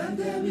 الأدب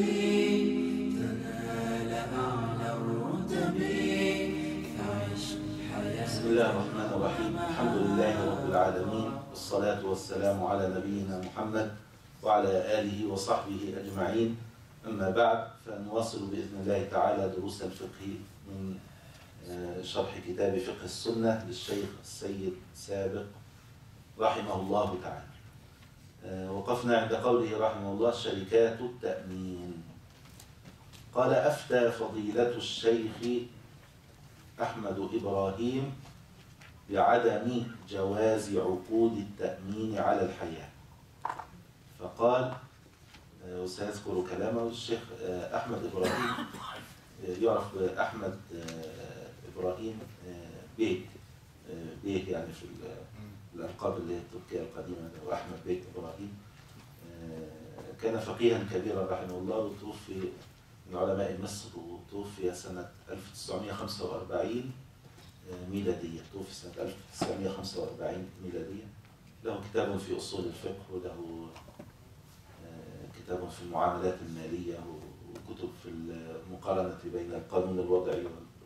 تنال أعلى الرتب فعش حياة. بسم الله الرحمن الرحيم. الحمد لله رب العالمين، والصلاة والسلام على نبينا محمد وعلى آله وصحبه أجمعين. أما بعد، فنواصل بإذن الله تعالى دروس الفقه من شرح كتاب فقه السنة للشيخ السيد سابق رحمه الله تعالى. وقفنا عند قوله رحمه الله: شركات التأمين. قال: أفتى فضيلة الشيخ أحمد إبراهيم بعدم جواز عقود التأمين على الحياة. فقال، وسيذكر كلامه الشيخ أحمد إبراهيم، يعرف أحمد إبراهيم بيك يعني في الألقاب اللي هي التركية القديمة، وأحمد بيك إبراهيم. كان فقيها كبيرا رحمه الله، وتوفي من علماء مصر، وتوفي سنة 1945 ميلادية. توفي سنة 1945 ميلادية. له كتاب في أصول الفقه، وله كتاب في المعاملات المالية، وكتب في المقارنة بين القانون الوضعي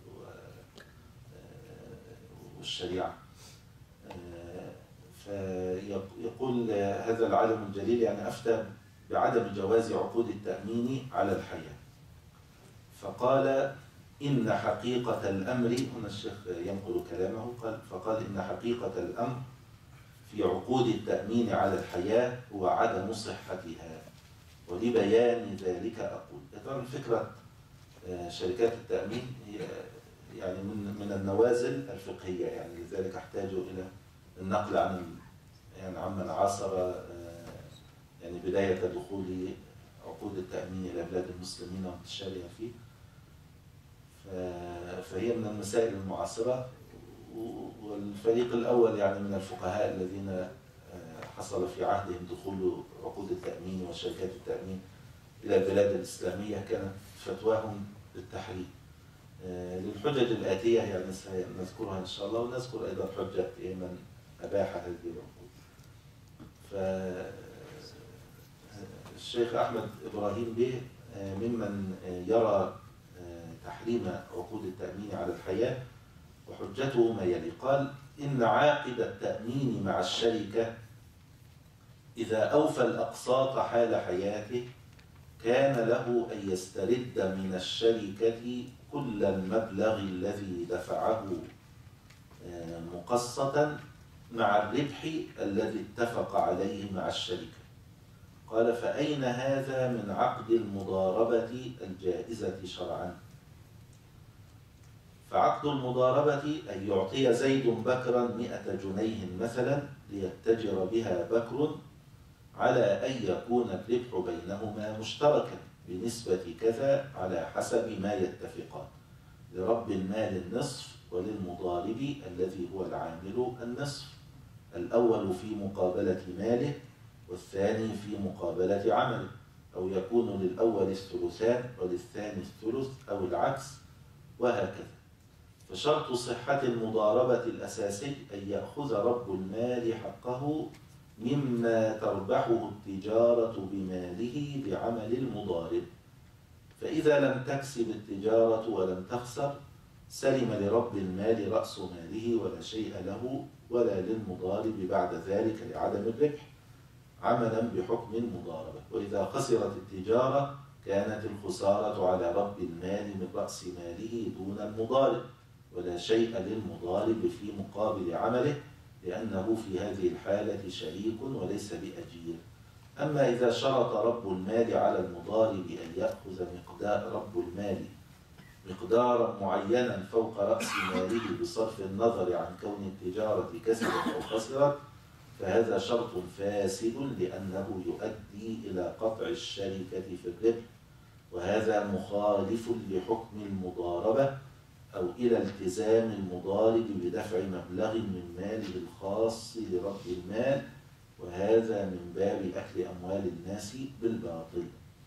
والشريعة. فيقول هذا العالم الجليل يعني أفتى بعدم جواز عقود التأمين على الحياة. فقال: إن حقيقة الأمر، هنا الشيخ ينقل كلامه، فقال: إن حقيقة الأمر في عقود التأمين على الحياة هو عدم صحتها، ولبيان ذلك أقول. طبعا فكرة شركات التأمين هي يعني من النوازل الفقهية، يعني لذلك احتاج إلى النقل عمن عاصر يعني بداية دخول عقود التأمين إلى بلاد المسلمين وانتشارها فيه. فهي من المسائل المعاصرة، والفريق الأول يعني من الفقهاء الذين حصل في عهدهم دخول عقود التأمين وشركات التأمين إلى البلاد الإسلامية كانت فتواهم بالتحريم للحجج الآتية، يعني نذكرها إن شاء الله، ونذكر أيضا حجة من أباح هذه العقود. فالشيخ أحمد إبراهيم به ممن يرى تحريم عقود التأمين على الحياة، وحجته ما يلي. قال: إن عاقد التأمين مع الشركة إذا أوفى الأقساط حال حياته كان له أن يسترد من الشركة كل المبلغ الذي دفعه مقسطا مع الربح الذي اتفق عليه مع الشركة. قال: فأين هذا من عقد المضاربة الجائزة شرعا؟ فعقد المضاربة أن يعطي زيد بكرا 100 جنيه مثلا ليتجر بها بكر، على أن يكون الربح بينهما مشتركا بنسبة كذا على حسب ما يتفقان، لرب المال النصف وللمضارب الذي هو العامل النصف، الأول في مقابلة ماله والثاني في مقابلة عمله، أو يكون للأول الثلثان وللثاني الثلث أو العكس، وهكذا. فشرط صحة المضاربة الأساسي أن يأخذ رب المال حقه مما تربحه التجارة بماله بعمل المضارب. فإذا لم تكسب التجارة ولم تخسر سلم لرب المال رأس ماله ولا شيء له ولا للمضارب بعد ذلك لعدم الربح، عملا بحكم المضاربة. وإذا خسرت التجارة كانت الخسارة على رب المال من رأس ماله دون المضارب، ولا شيء للمضارب في مقابل عمله، لأنه في هذه الحالة شريك وليس بأجير. أما إذا شرط رب المال على المضارب أن يأخذ مقدارا معينا فوق رأس ماله بصرف النظر عن كون التجارة كسبت أو خسرت، فهذا شرط فاسد، لأنه يؤدي إلى قطع الشركة في الربح، وهذا مخالف لحكم المضاربة، أو إلى التزام المضارب بدفع مبلغ من ماله الخاص لرب المال، وهذا من باب أكل أموال الناس بالباطل.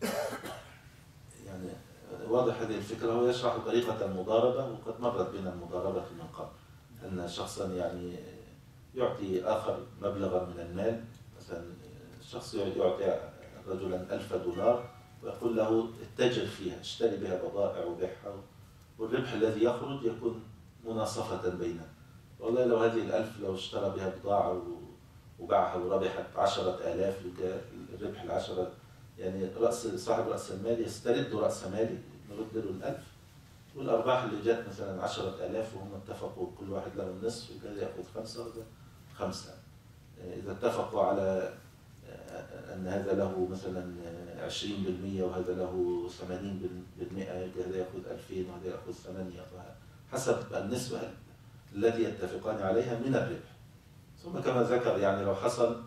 يعني واضح هذه الفكرة. هو يشرح طريقة المضاربة، وقد مرت بنا المضاربة من قبل، أن شخصا يعني يعطي آخر مبلغا من المال. مثلا شخص يعطي رجلا $1000 ويقول له اتجر فيها، اشتري بها بضائع وبيعها، والربح الذي يخرج يكون مناصفة بيننا. والله لو هذه الألف لو اشترى بها بضاعة وباعها وربحت 10,000، يبقى الربح العشرة يعني صاحب رأس المال يسترد رأس مالي، نرد له الألف، والأرباح اللي جت مثلا 10,000 وهم اتفقوا كل واحد له النصف، يبقى ياخذ 5 وده 5. إذا اتفقوا على أن هذا له مثلا 20% وهذا له 80%، يبقى هذا ياخذ 2000 وهذا ياخذ 8، حسب النسبة التي يتفقان عليها من الربح. ثم كما ذكر يعني لو حصل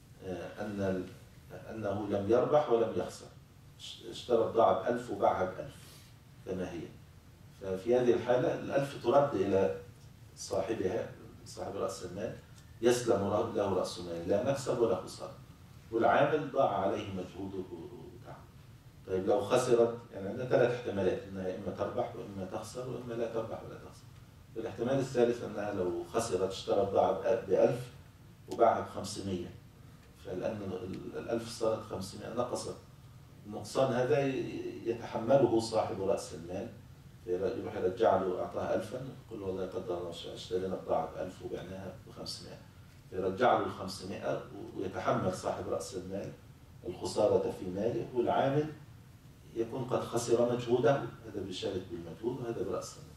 أنه لم يربح ولم يخسر، اشترى البضاعة ب1000 وباعها ب1000 كما هي، ففي هذه الحالة ال1000 ترد إلى صاحبها، صاحب رأس المال، يسلم له رأس المال، لا مكسب ولا خسارة، والعامل ضاع عليه مجهوده وتعبه. طيب لو خسرت، يعني عندنا 3 احتمالات، انها اما تربح واما تخسر واما لا تربح ولا تخسر. الاحتمال الثالث انها لو خسرت اشترى بضاعة ب1000 وباعها ب500، فلأن ال1000 صارت 500 نقصت. النقصان هذا يتحمله صاحب رأس المال، يروح يرجع له، أعطاه 1000 يقول له والله قدر الله اشترينا بضاعة ب1000 وبعناها ب500، فيرجع له ال500 ويتحمل صاحب رأس المال الخسارة في ماله، والعامل يكون قد خسر مجهوده، هذا بيشارك بالمجهود وهذا برأس المال.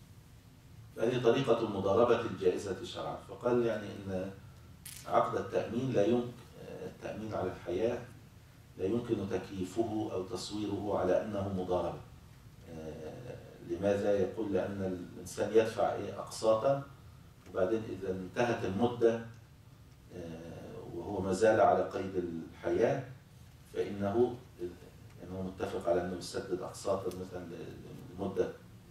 فهذه طريقة المضاربة الجائزة شرعا. فقال يعني إن عقد التأمين لا يمكن، التأمين على الحياة لا يمكن تكييفه أو تصويره على أنه مضاربة. لماذا؟ يقول لأن الإنسان يدفع أقساطا، وبعدين إذا انتهت المدة وهو ما زال على قيد الحياة، فإنه متفق على أنه يسدد أقساطا مثلا لمدة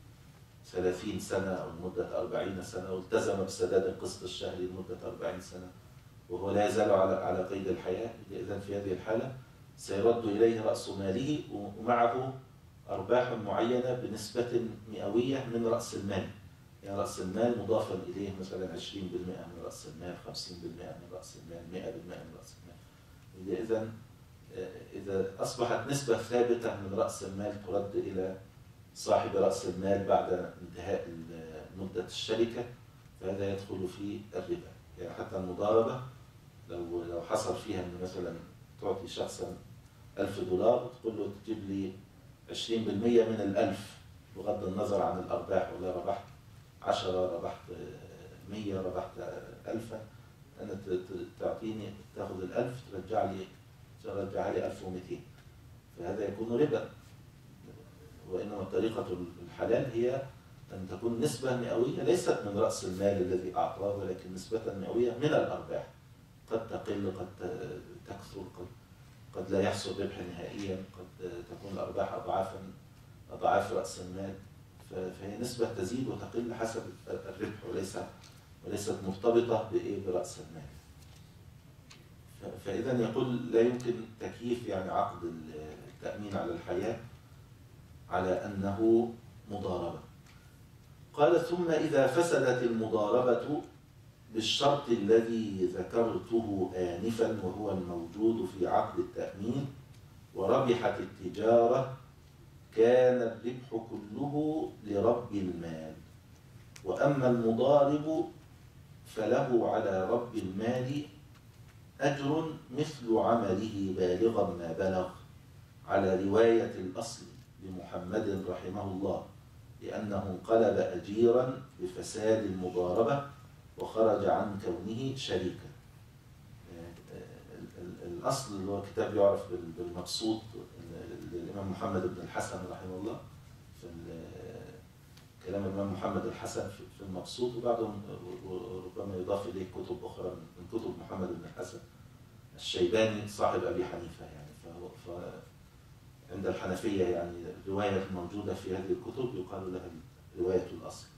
30 سنة أو لمدة 40 سنة، والتزم بسداد القسط الشهري لمدة 40 سنة وهو لا يزال على قيد الحياة. إذن في هذه الحالة سيرد إليه رأس ماله ومعه أرباح معينة بنسبة مئوية من رأس المال. يعني رأس المال مضافا إليه مثلا 20% من رأس المال، 50% من رأس المال، 100% من رأس المال. إذن إذا أصبحت نسبة ثابتة من رأس المال ترد إلى صاحب رأس المال بعد انتهاء مدة الشركة، فهذا يدخل في الربا. يعني حتى المضاربة لو حصل فيها أن مثلا تعطي شخصا $1000 وتقول له تجيب لي 20% من ال1000 بغض النظر عن الأرباح، ولا ربحت 10، ربحت 100، ربحت 1000، أنا تعطيني تأخذ ال1000 ترجع لي 1200، فهذا يكون ربا. وإنما طريقة الحلال هي أن تكون نسبة مئوية ليست من رأس المال الذي أعطاه، ولكن نسبة مئوية من الأرباح، قد تقل قد تكثر، قد لا يحصل ربح نهائيا، قد تكون الأرباح أضعاف رأس المال، فهي نسبة تزيد وتقل حسب الربح وليست مرتبطة برأس المال. فإذا يقول لا يمكن تكييف يعني عقد التأمين على الحياة على أنه مضاربة. قال ثم إذا فسدت المضاربة بالشرط الذي ذكرته آنفا وهو الموجود في عقد التأمين وربحت التجارة، كان الربح كله لرب المال، وأما المضارب فله على رب المال أجر مثل عمله بالغا ما بلغ، على رواية الأصل لمحمد رحمه الله، لأنه انقلب أجيرا بفساد المضاربة وخرج عن كونه شريكا. الأصل اللي هو كتاب يعرف بالمبسوط للإمام محمد بن الحسن رحمه الله، في كلام الإمام محمد الحسن في المبسوط، وبعدهم ربما يضاف إليه كتب أخرى من كتب محمد بن الحسن الشيباني صاحب أبي حنيفة. يعني عند الحنفية يعني الرواية الموجودة في هذه الكتب يقال لها رواية الأصل.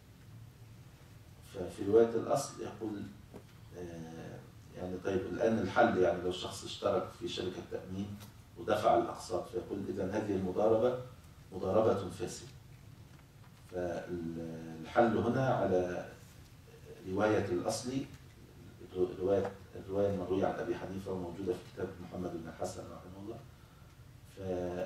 ففي رواية الأصل يقول يعني طيب الآن الحل، يعني لو شخص اشترك في شركة تأمين ودفع الأقساط، فيقول إذن هذه المضاربة مضاربة فاسدة. فالحل هنا على رواية الأصل، الرواية المروية عن أبي حنيفة وموجودة في كتاب محمد بن الحسن رحمه الله.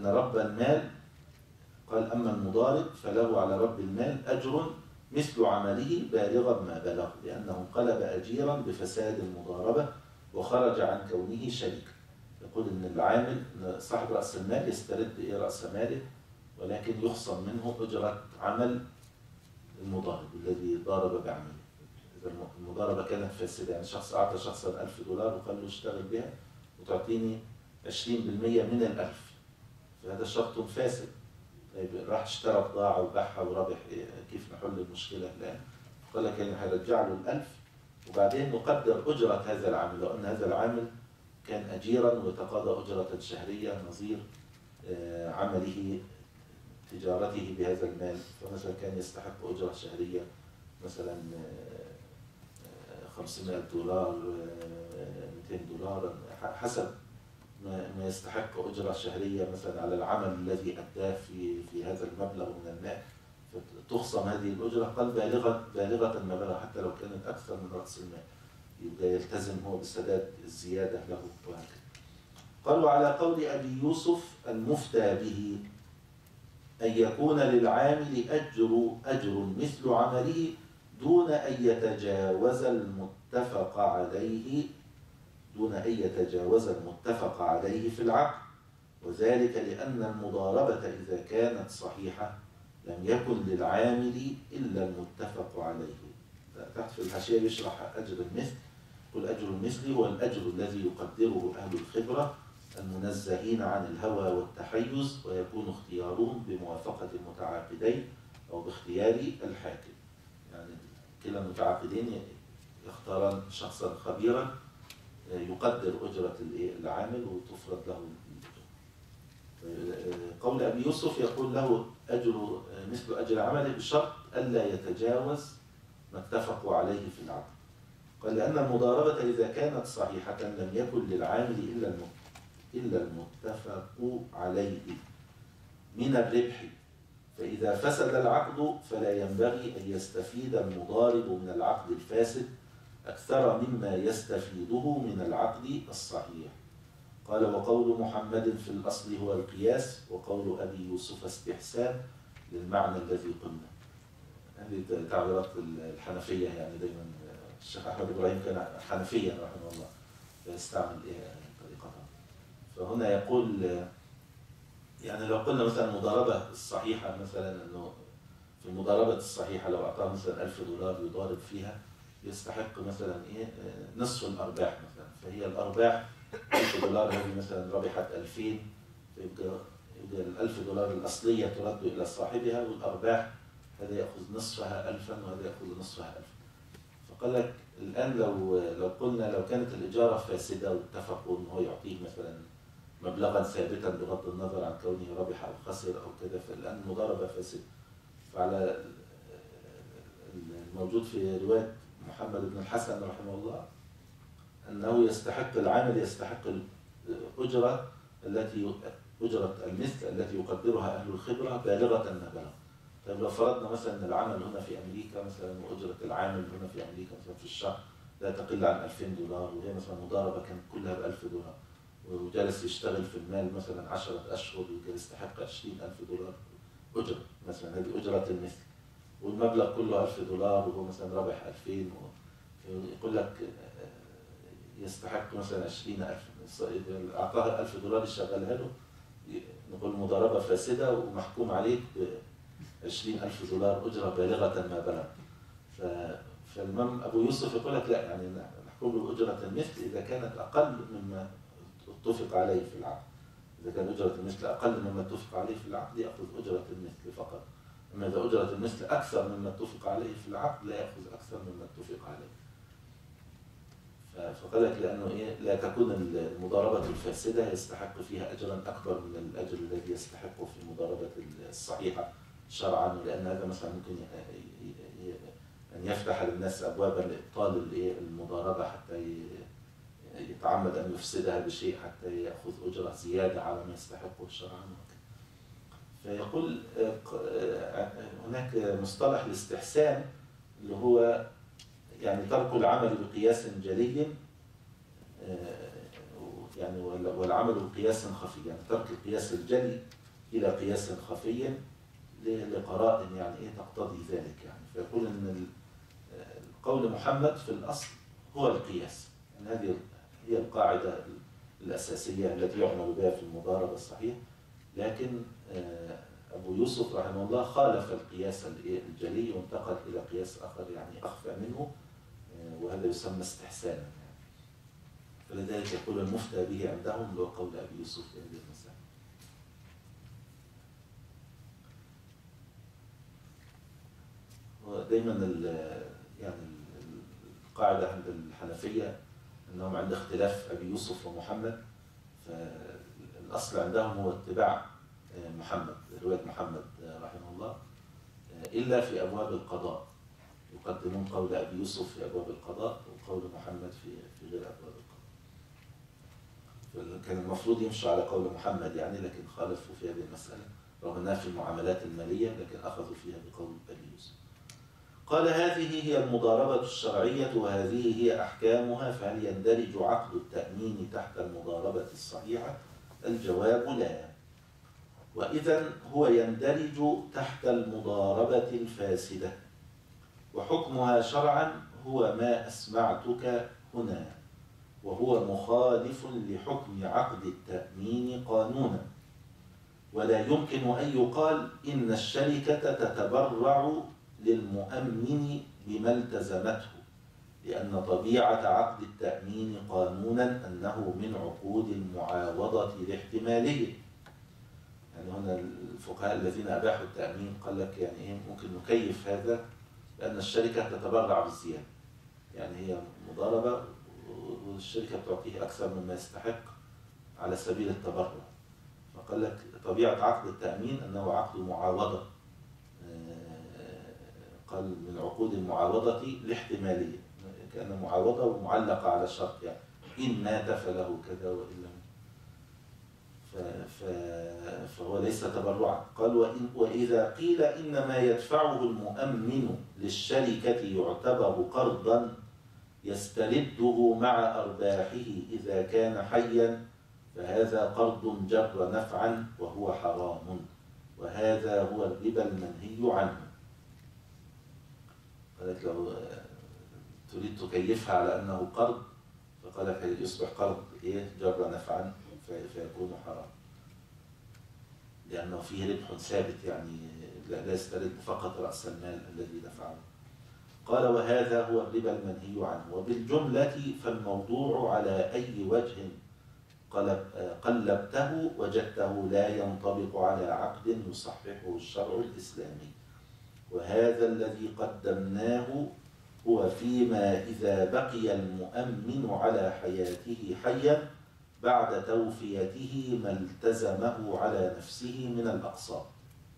أن رب المال قال أما المضارب فله على رب المال أجر مثل عمله بالغا ما بلغ، لأنه انقلب أجيرا بفساد المضاربة وخرج عن كونه شريكا. يقول إن العامل صاحب رأس المال يسترد رأس ماله، ولكن يخصم منه أجرة عمل المضارب الذي ضارب بعمله. إذا المضاربة كانت فاسدة، يعني شخص أعطى شخصا 1000 دولار وقال له اشتغل بها وتعطيني 20% من ال1000، فهذا شرط فاسد. طيب راح اشترى بضاعة وباعها وربح، كيف نحل المشكلة الآن؟ قال لك يعني هرجع له ال1000 وبعدين نقدر أجرة هذا العامل، لو أن هذا العامل كان أجيرا وتقاضى أجرة شهرية نظير عمله تجارته بهذا المال، فمثلا كان يستحق أجرة شهرية مثلا 500 دولار 200 دولار حسب ما يستحق أجرة شهرية مثلا على العمل الذي أداه في هذا المبلغ من المال، فتخصم هذه الأجرة قال بالغة ما بلغ، حتى لو كانت أكثر من رأس المال يبقى يلتزم هو بسداد الزيادة له وهكذا. قال وعلى قول أبي يوسف المفتى به أن يكون للعامل أجر مثل عمله دون أن يتجاوز المتفق عليه في العقد، وذلك لأن المضاربة إذا كانت صحيحة لم يكن للعامل إلا المتفق عليه. تحت في الحاشية يشرح أجر المثل، والأجر المثلي هو الأجر الذي يقدره أهل الخبرة المنزهين عن الهوى والتحيز، ويكون اختيارهم بموافقة المتعاقدين أو باختيار الحاكم. يعني كلا المتعاقدين يختاران شخصا خبيرا يقدر أجرة العامل وتفرض له الأجرة. قول أبي يوسف يقول له أجر مثل أجر عمله بشرط ألا يتجاوز ما اتفقوا عليه في العقد. قال لأن المضاربة إذا كانت صحيحة لم يكن للعامل إلا المتفق عليه من الربح، فإذا فسد العقد فلا ينبغي أن يستفيد المضارب من العقد الفاسد أكثر مما يستفيده من العقد الصحيح. قال وقول محمد في الأصل هو القياس، وقول أبي يوسف استحسان للمعنى الذي قلنا. هذه تعبيرات الحنفية، يعني دايما الشيخ أحمد إبراهيم كان حنفيا رحمه الله فيستعمل طريقتها. فهنا يقول يعني لو قلنا مثلا المضاربة الصحيحة، مثلا أنه في المضاربة الصحيحة لو أعطاه مثلا 1000 دولار يضارب فيها يستحق مثلا نصف الأرباح مثلا، فهي الأرباح 1000 دولار هذه مثلا ربحت 2000، فيبقى ال1000 دولار الأصلية ترد إلى صاحبها، والأرباح هذا يأخذ نصفها 1000 وهذا يأخذ نصفها 1000. فقال لك الآن لو قلنا لو كانت الإجارة فاسدة واتفقوا إن هو يعطيه مثلا مبلغا ثابتا بغض النظر عن كونه ربح أو خسر أو كذا، فالآن المضاربة فاسدة. فعلى الموجود في رواية محمد بن الحسن رحمه الله أنه العامل يستحق الأجرة أجرة المثل التي يقدرها أهل الخبرة بالغة ما بلغ. طيب لو فرضنا مثلا أن العمل هنا في أمريكا مثلا، وأجرة العامل هنا في أمريكا مثلا في الشهر لا تقل عن 2000 دولار، وهي مثلا مضاربة كانت كلها ب1000 دولار، وجالس يشتغل في المال مثلا 10 أشهر وكان يستحق 20000 دولار أجرة مثلا، هذه أجرة المثل، والمبلغ كله 1000 دولار وهو مثلا ربح 2000، يقول لك يستحق مثلا 20000. إذا أعطاها 1000 دولار يشغلها له، نقول مضاربة فاسدة ومحكوم عليك ب20000 دولار أجرة بالغة ما بلغ. فالإمام أبو يوسف يقول لك لا، يعني نحكم له أجرة المثل إذا كانت أقل مما اتفق عليه في العقد. إذا كان أجرة المثل أقل مما اتفق عليه في العقد يأخذ أجرة المثل فقط، أما إذا أجرة المثل أكثر مما اتفق عليه في العقد لا يأخذ أكثر مما اتفق عليه. فقال لك لأنه لا تكون المضاربة الفاسدة يستحق فيها أجرا أكبر من الأجر الذي يستحقه في المضاربة الصحيحة شرعا، لأن هذا مثلا ممكن أن يفتح للناس أبوابا لإبطال المضاربة حتى يتعمد أن يفسدها بشيء حتى يأخذ أجرة زيادة على ما يستحقه شرعا. فيقول هناك مصطلح الاستحسان اللي هو يعني ترك العمل بقياس جلي يعني والعمل قياس خفي، يعني ترك القياس الجلي إلى قياس خفي لقرائن يعني إيه تقتضي ذلك يعني. فيقول إن قول محمد في الأصل هو القياس، يعني هذه هي القاعدة الأساسية التي يعمل بها في المضاربة الصحيح. لكن أبو يوسف رحمه الله خالف القياس الجلي وانتقل إلى قياس آخر يعني أخفى منه، وهذا يسمى استحسانا يعني. فلذلك يقول المفتى به عندهم اللي هو قول أبي يوسف في هذه المسألة. ودائما يعني القاعدة عند الحنفية أنهم عند اختلاف أبي يوسف ومحمد، فالأصل عندهم هو اتباع محمد، رواية محمد رحمه الله، إلا في أبواب القضاء يقدمون قول أبي يوسف في أبواب القضاء وقول محمد في غير أبواب القضاء. كان المفروض يمشوا على قول محمد يعني، لكن خالفوا في هذه المسألة رغم أنها في المعاملات المالية، لكن أخذوا فيها بقول أبي يوسف. قال هذه هي المضاربة الشرعية وهذه هي أحكامها، فهل يندرج عقد التأمين تحت المضاربة الصحيحة؟ الجواب لا. وإذن هو يندرج تحت المضاربة الفاسدة، وحكمها شرعا هو ما أسمعتك هنا، وهو مخالف لحكم عقد التأمين قانونا. ولا يمكن أن يقال إن الشركة تتبرع للمؤمن بما التزمته، لأن طبيعة عقد التأمين قانونا أنه من عقود المعاوضة لاحتمالية. يعني هنا الفقهاء الذين أباحوا التأمين قال لك يعني إيه ممكن نكيف هذا، لأن الشركة تتبرع بالزيادة، يعني هي مضاربة والشركة تعطيه أكثر مما يستحق على سبيل التبرع. فقال لك طبيعة عقد التأمين أنه عقد معاوضة، قال من عقود المعاوضة لاحتمالية، كأن معاوضة معلقة على شرط، يعني إن مات فله كذا وإن لم، فهو ليس تبرعا. قال وإذا قيل إنما يدفعه المؤمن للشركة يعتبر قرضا يسترده مع أرباحه إذا كان حيا، فهذا قرض جر نفعا وهو حرام، وهذا هو الربا المنهي عنه. قالت لو تريد تكيفها على أنه قرض، فقال لك يصبح قرض إيه جر نفعا فيكون حرام، لأنه فيه ربح ثابت، يعني لا يسترد فقط رأس المال الذي دفعه. قال وهذا هو الربا المنهي عنه. وبالجملة فالموضوع على أي وجه قلبته وجدته لا ينطبق على عقد يصححه الشرع الإسلامي. وهذا الذي قدمناه هو فيما إذا بقي المؤمن على حياته حيا بعد توفيته ما التزمه على نفسه من الأقساط.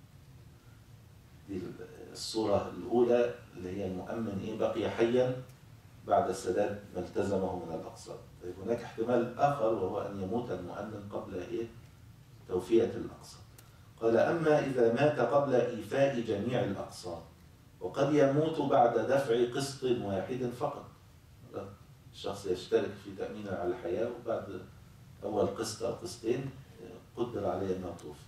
دي الصورة الأولى اللي هي المؤمن بقي حيا بعد سداد ما التزمه من الأقساط. طيب هناك احتمال آخر وهو أن يموت المؤمن قبل توفية الأقساط. قال أما إذا مات قبل إيفاء جميع الأقساط، وقد يموت بعد دفع قسط واحد فقط. الشخص يشترك في تأمين على الحياة وبعد أول قسط أو قسطين قدر عليه أنه توفي.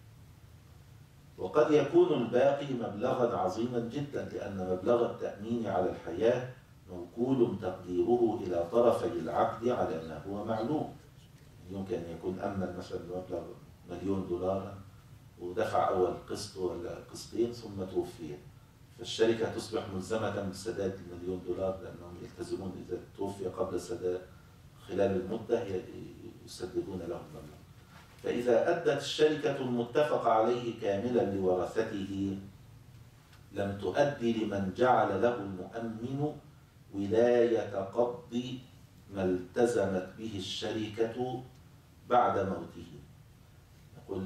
وقد يكون الباقي مبلغا عظيما جدا، لأن مبلغ التأمين على الحياة موكول تقديره إلى طرفي العقد على ما هو معلوم. يمكن أن يكون أمن مثلا مبلغ $1,000,000 ودفع أول قسط ولا قسطين ثم توفي، فالشركة تصبح ملزمة بسداد $1,000,000 لأنهم يلتزمون إذا توفي قبل سداد خلال المدة يسددون له المبلغ. فإذا أدت الشركة المتفق عليه كاملا لورثته لم تؤدي لمن جعل له المؤمن ولاية قبض ما التزمت به الشركة بعد موته. نقول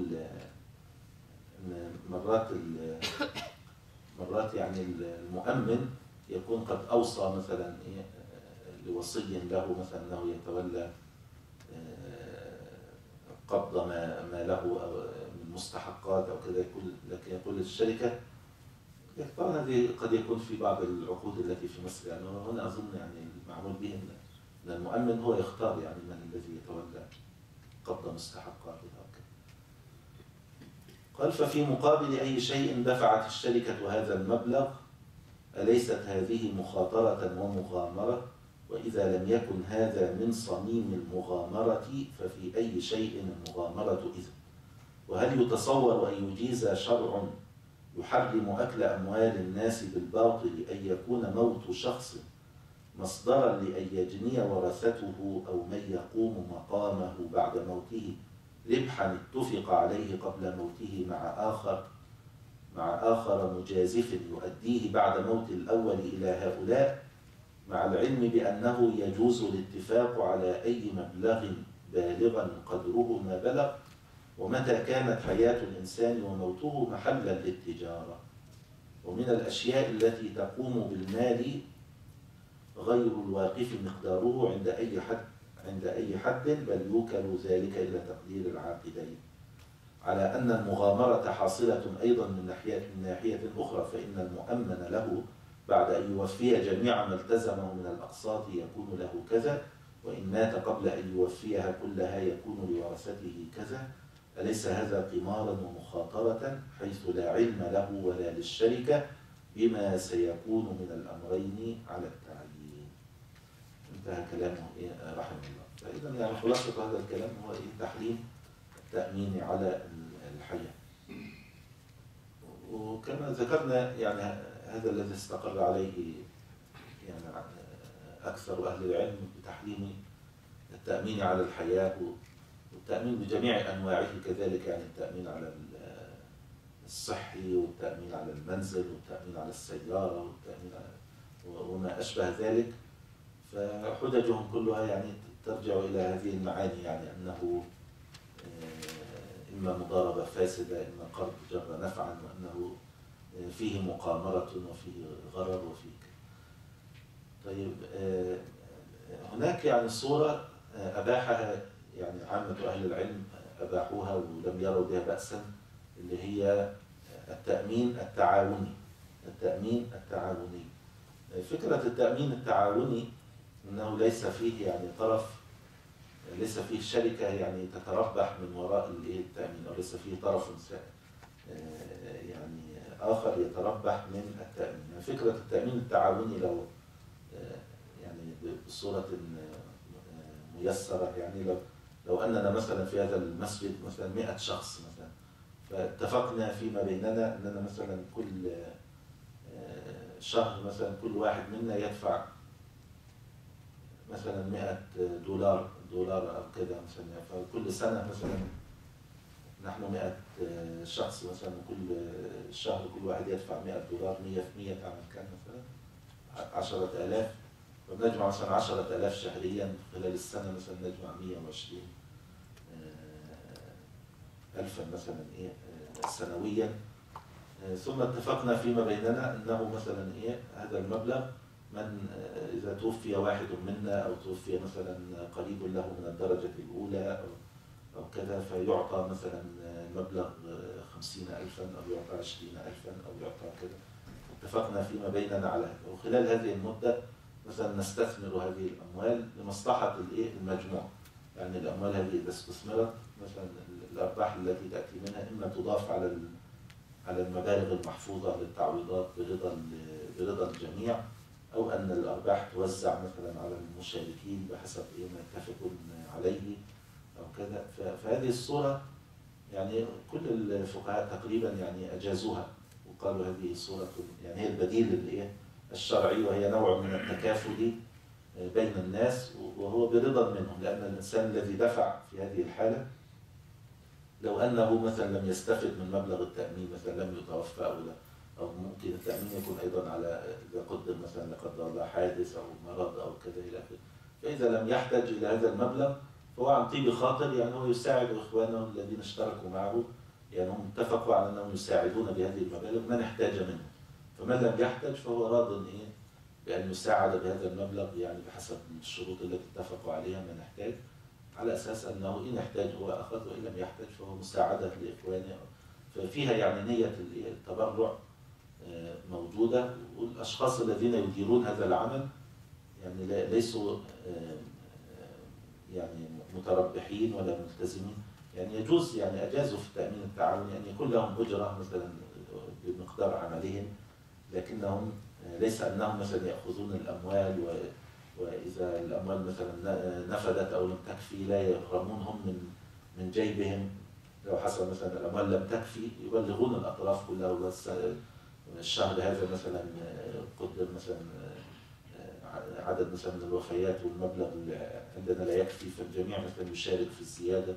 إن مرات يعني المؤمن يكون قد أوصى مثلا لوصي له مثلا أنه يتولى قبض ما له من مستحقات أو كذا، لكن يقول للشركة. طبعا هذه قد يكون في بعض العقود التي في مصر، يعني هنا أظن يعني المعمول به المؤمن هو يختار يعني من الذي يتولى قبض مستحقاتها. قال ففي مقابل أي شيء دفعت الشركة هذا المبلغ أليست هذه مخاطرة ومغامرة؟ وإذا لم يكن هذا من صميم المغامرة ففي أي شيء المغامرة إذن؟ وهل يتصور أن يجيز شرع يحرم أكل أموال الناس بالباطل أن يكون موت شخص مصدرا لأن يجني ورثته أو من يقوم مقامه بعد موته ربحا اتفق عليه قبل موته مع آخر مجازف يؤديه بعد موت الأول إلى هؤلاء، مع العلم بأنه يجوز الاتفاق على أي مبلغ بالغا قدره ما بلغ، ومتى كانت حياة الإنسان وموته محلا للتجارة. ومن الأشياء التي تقوم بالمال غير الواقف مقداره عند أي حد بل يوكل ذلك إلى تقدير العاقدين، على أن المغامرة حاصلة أيضا من ناحية أخرى، فإن المؤمن له بعد أن يوفي جميع ما التزمه من الأقساط يكون له كذا، وإن مات قبل أن يوفيها كلها يكون لورثته كذا. أليس هذا قمارا ومخاطرة حيث لا علم له ولا للشركة بما سيكون من الأمرين على التعيين؟ انتهى كلامه رحمه الله. فإذا يعني خلاصة هذا الكلام هو تحريم التأمين على الحياة. وكما ذكرنا يعني هذا الذي استقر عليه يعني أكثر أهل العلم بتحريم التأمين على الحياة والتأمين بجميع أنواعه، كذلك يعني التأمين على الصحي والتأمين على المنزل والتأمين على السيارة والتأمين على وما أشبه ذلك. فحججهم كلها يعني ترجع إلى هذه المعاني، يعني أنه إما مضاربة فاسدة، إما قرض جر نفعا، وأنه فيه مقامرة وفيه غرر وفيه. طيب هناك يعني صورة أباحها يعني عامة أهل العلم أباحوها ولم يروا بها بأسا، اللي هي التأمين التعاوني. التأمين التعاوني، فكرة التأمين التعاوني أنه ليس فيه يعني ليس فيه شركة يعني تتربح من وراء التأمين، أو ليس فيه طرف يعني آخر يتربح من التأمين. يعني فكرة التأمين التعاوني لو يعني بصورة ميسرة، يعني لو أننا مثلا في هذا المسجد مثلا 100 شخص مثلا، فاتفقنا فيما بيننا أننا مثلا كل شهر مثلا كل واحد منا يدفع مثلا $100 أو كده مثلا، فكل سنة مثلا نحن 100 شخص مثلا، كل شهر كل واحد يدفع $100، 100 في 100 تعمل كام مثلا 10,000، فبنجمع مثلا 10,000 شهريا، خلال السنة مثلا نجمع 120 ألفا مثلا سنويا. ثم اتفقنا فيما بيننا أنه مثلا هذا المبلغ من إذا توفي واحد منا أو توفي مثلا قريب له من الدرجة الأولى أو كذا، فيعطى مثلا مبلغ 50,000 أو يعطى 20,000 أو يعطى كذا. اتفقنا فيما بيننا على هذا، وخلال هذه المدة مثلا نستثمر هذه الأموال لمصلحة المجموع. يعني الأموال هذه إذا استثمرت مثلا الأرباح التي تأتي منها إما تضاف على المبالغ المحفوظة للتعويضات برضا الجميع، أو أن الأرباح توزع مثلا على المشاركين بحسب ما اتفقوا عليه أو كذا. فهذه الصورة يعني كل الفقهاء تقريبا يعني أجازوها وقالوا هذه صورة يعني هي البديل الشرعي، وهي نوع من التكافل بين الناس، وهو برضا منهم، لأن الإنسان الذي دفع في هذه الحالة لو أنه مثلا لم يستفد من مبلغ التأمين، مثلا لم يتوفى أو ممكن التأمين يكون أيضا على إذا قدر مثلا لا قدر الله حادث أو مرض أو كذا إلى آخره، فإذا لم يحتاج إلى هذا المبلغ فهو عن طيب خاطر يعني هو يساعد إخوانه الذين اشتركوا معه، يعني هم اتفقوا على أنهم يساعدون بهذه المبالغ من احتاج منه، فمن لم يحتاج فهو راض بأن يساعد بهذا المبلغ يعني بحسب الشروط التي اتفقوا عليها من احتاج، على أساس أنه إن احتاج هو أخذ وإن لم يحتاج فهو مساعدة لإخوانه. ففيها يعني نية التبرع موجودة، والأشخاص الذين يديرون هذا العمل يعني ليسوا يعني متربحين ولا ملتزمين. يعني يجوز، يعني أجازوا في التأمين التعاوني أن يكون لهم أجرة مثلا بمقدار عملهم، لكنهم ليس أنهم مثلا يأخذون الأموال وإذا الأموال مثلا نفدت أو لم تكفي لا يغرمونهم من جيبهم. لو حصل مثلا الأموال لم تكفي يبلغون الأطراف كلها، بس الشهر هذا مثلا قدر مثلا عدد مثلا من الوفيات والمبلغ اللي عندنا لا يكفي، فالجميع مثلا يشارك في الزيادة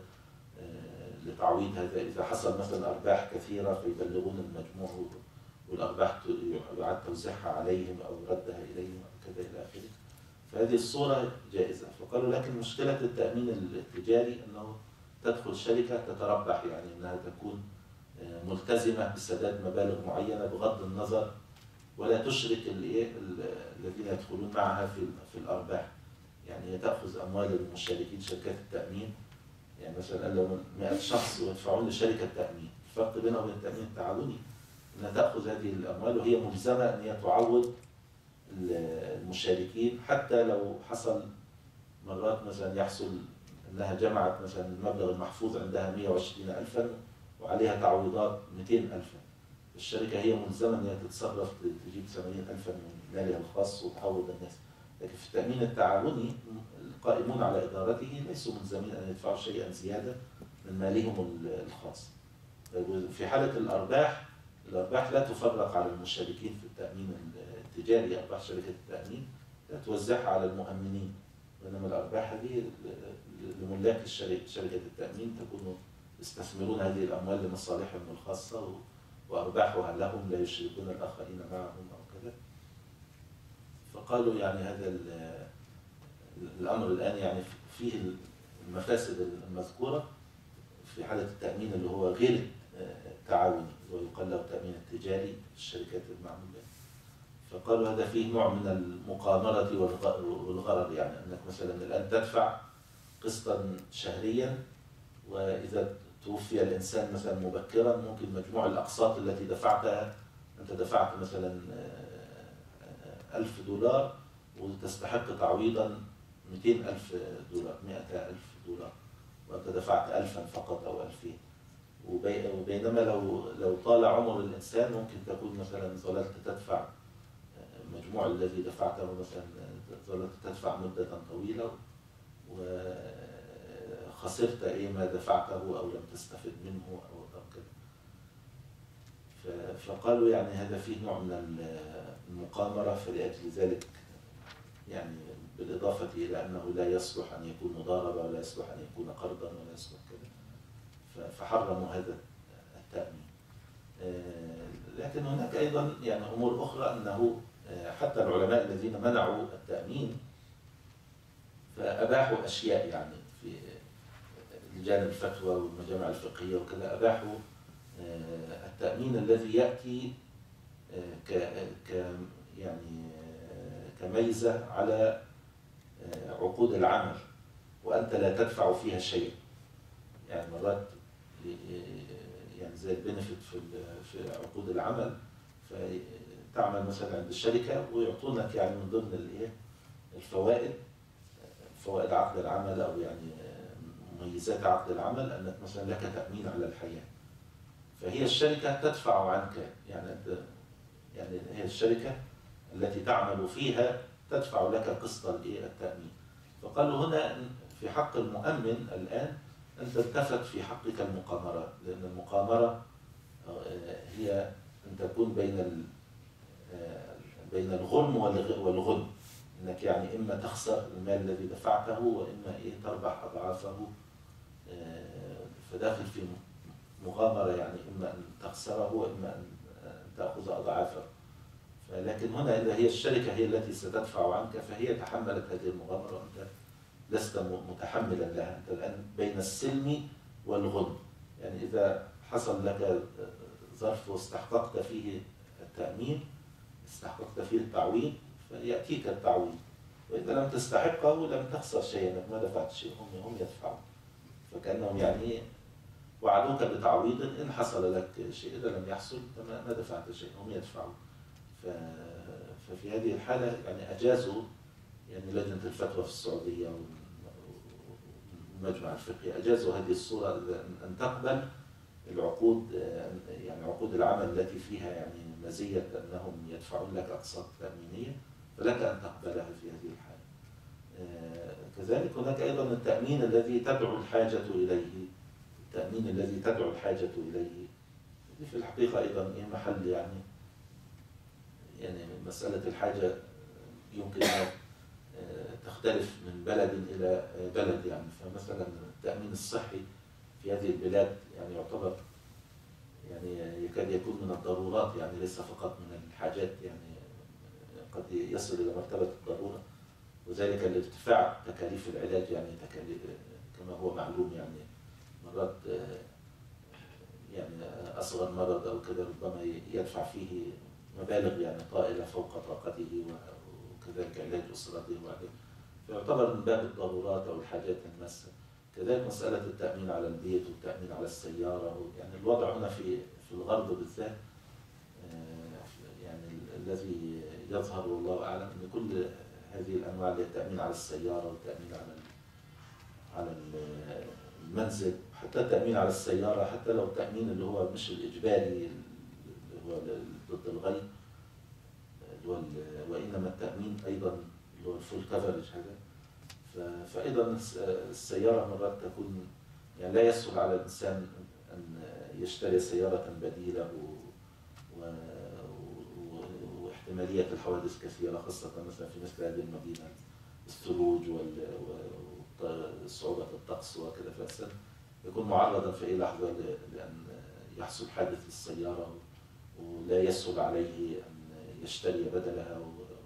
لتعويض هذا. إذا حصل مثلا أرباح كثيرة فيبلغون المجموع والأرباح يعاد توزيعها عليهم أو ردها إليهم أو كذا إلى آخره. فهذه الصورة جائزة. فقالوا لكن مشكلة التأمين التجاري أنه تدخل شركة تتربح، يعني أنها تكون ملتزمة بسداد مبالغ معينة بغض النظر، ولا تشرك الذين يدخلون معها في الأرباح. يعني هي تأخذ أموال المشاركين شركات التأمين، يعني مثلا قال لو 100 شخص ويدفعون لشركة تأمين، الفرق بينها وبين التأمين التعاوني أنها تأخذ هذه الأموال وهي ملزمة أن هي تعوض المشاركين، حتى لو حصل مرات مثلا يحصل أنها جمعت مثلا المبلغ المحفوظ عندها 120,000 وعليها تعويضات 200,000، الشركة هي ملزمة أن هي تتصرف تجيب 80,000 من مالها الخاص وتعوض الناس. لكن في التأمين التعاوني القائمون على إدارته ليسوا ملزمين أن يدفعوا شيئا زيادة من مالهم الخاص. في حالة الأرباح لا تفرق على المشاركين في التأمين التجاري. أرباح شركة التأمين لا توزعها على المؤمنين، وإنما الأرباح هذه لملاك شركة التأمين تكون يستثمرون هذه الأموال لمصالحهم الخاصة وأرباحها لهم، لا يشركون الآخرين معهم أو كذا. فقالوا يعني هذا الأمر الآن يعني فيه المفاسد المذكورة في حالة التأمين اللي هو غير التعاوني، ويقال له التأمين التجاري في الشركات المعمولة. فقالوا هذا فيه نوع من المقامرة والغرر، يعني أنك مثلا الآن تدفع قسطا شهريا، وإذا توفي الإنسان مثلا مبكرا ممكن مجموع الأقساط التي دفعتها، أنت دفعت مثلا $1000 وتستحق تعويضا $200,000 $100,000، وأنت دفعت 1000 فقط أو 2000. وبينما لو طال عمر الإنسان ممكن تكون مثلا ظللت تدفع المجموع الذي دفعته، مثلا ظللت تدفع مدة طويلة وخسرت ما دفعته أو لم تستفد منه أو كذا. فقالوا يعني هذا فيه نوع من المقامرة، فلأجل ذلك يعني بالإضافة إلى أنه لا يصلح أن يكون مضاربة ولا يصلح أن يكون قرضا ولا يصلح كذا، فحرموا هذا التأمين. لكن هناك أيضا يعني أمور أخرى، أنه حتى العلماء الذين منعوا التأمين فأباحوا أشياء، يعني في لجان الفتوى والمجامع الفقهية وكذا أباحوا التأمين الذي يأتي يعني كميزة على عقود العمل وأنت لا تدفع فيها شيء. يعني مرات يعني زي البنفيت في عقود العمل، فتعمل مثلا عند الشركة ويعطونك يعني من ضمن فوائد عقد العمل أو يعني مميزات عقد العمل أنك مثلا لك تأمين على الحياة، فهي الشركة تدفع عنك، يعني هي الشركة التي تعمل فيها تدفع لك قسط التأمين. فقالوا هنا في حق المؤمن الآن أنت التفت في حقك المقامرة، لأن المقامرة هي أن تكون بين الغرم والغنم، أنك يعني إما تخسر المال الذي دفعته وإما تربح أضعافه، فداخل في مغامرة، يعني إما أن تخسره وإما أن تأخذ أضعافه. لكن هنا إذا هي الشركة هي التي ستدفع عنك فهي تحملت هذه المغامرة وأنت لست متحملا لها. أنت الآن بين السلم والغنم، يعني إذا حصل لك ظرف واستحققت فيه التأمين، استحققت فيه التعويض، فيأتيك التعويض، وإذا لم تستحقه لم تخسر شيئا، أنك ما دفعت شيء، هم يدفعون. فكأنهم يعني وعدوك بتعويض إن حصل لك شيء، إذا لم يحصل ما دفعت شيء، هم يدفعون. ففي هذه الحالة يعني أجازوا يعني لجنة الفتوى في السعودية والمجمع الفقهي أجازوا هذه الصورة أن تقبل العقود، يعني عقود العمل التي فيها يعني مزية أنهم يدفعون لك أقساط تأمينية، فلك أن تقبلها في هذه الحالة. كذلك هناك أيضا التأمين الذي تدعو الحاجة إليه، التأمين الذي تدعو الحاجة إليه في الحقيقة أيضا محل يعني مسألة الحاجة يمكن أن تختلف من بلد إلى بلد. يعني فمثلا التأمين الصحي في هذه البلاد يعني يعتبر يعني يكاد يكون من الضرورات، يعني ليس فقط من الحاجات، يعني قد يصل إلى مرتبة الضرورة، وذلك لارتفاع تكاليف العلاج، يعني كما هو معلوم، يعني مرات يعني أصغر مرض أو كذا ربما يدفع فيه مبالغ يعني طائلة فوق طاقته، وكذلك علاج أسرته وعلاج، فيعتبر من باب الضرورات أو الحاجات الماسة. كذلك مسألة التأمين على البيت والتأمين على السيارة، يعني الوضع هنا في الغرب بالذات يعني الذي يظهر والله أعلم أن كل هذه الأنواع اللي التأمين على السيارة والتأمين على المنزل، حتى التأمين على السيارة، حتى لو التأمين اللي هو مش الإجباري اللي هو ضد الغيب، وإنما التأمين أيضا اللي هو الفول كفرج هذا، فأيضا السيارة مرات تكون يعني لا يسهل على الإنسان أن يشتري سيارة بديلة، واحتمالية الحوادث كثيرة، خاصة مثلا في مثل هذه المدينة، الثلوج وصعوبة الطقس وكذا، فالإنسان يكون معرضا في أي لحظة لأن يحصل حادث للسيارة، ولا يسهل عليه أن يشتري بدلها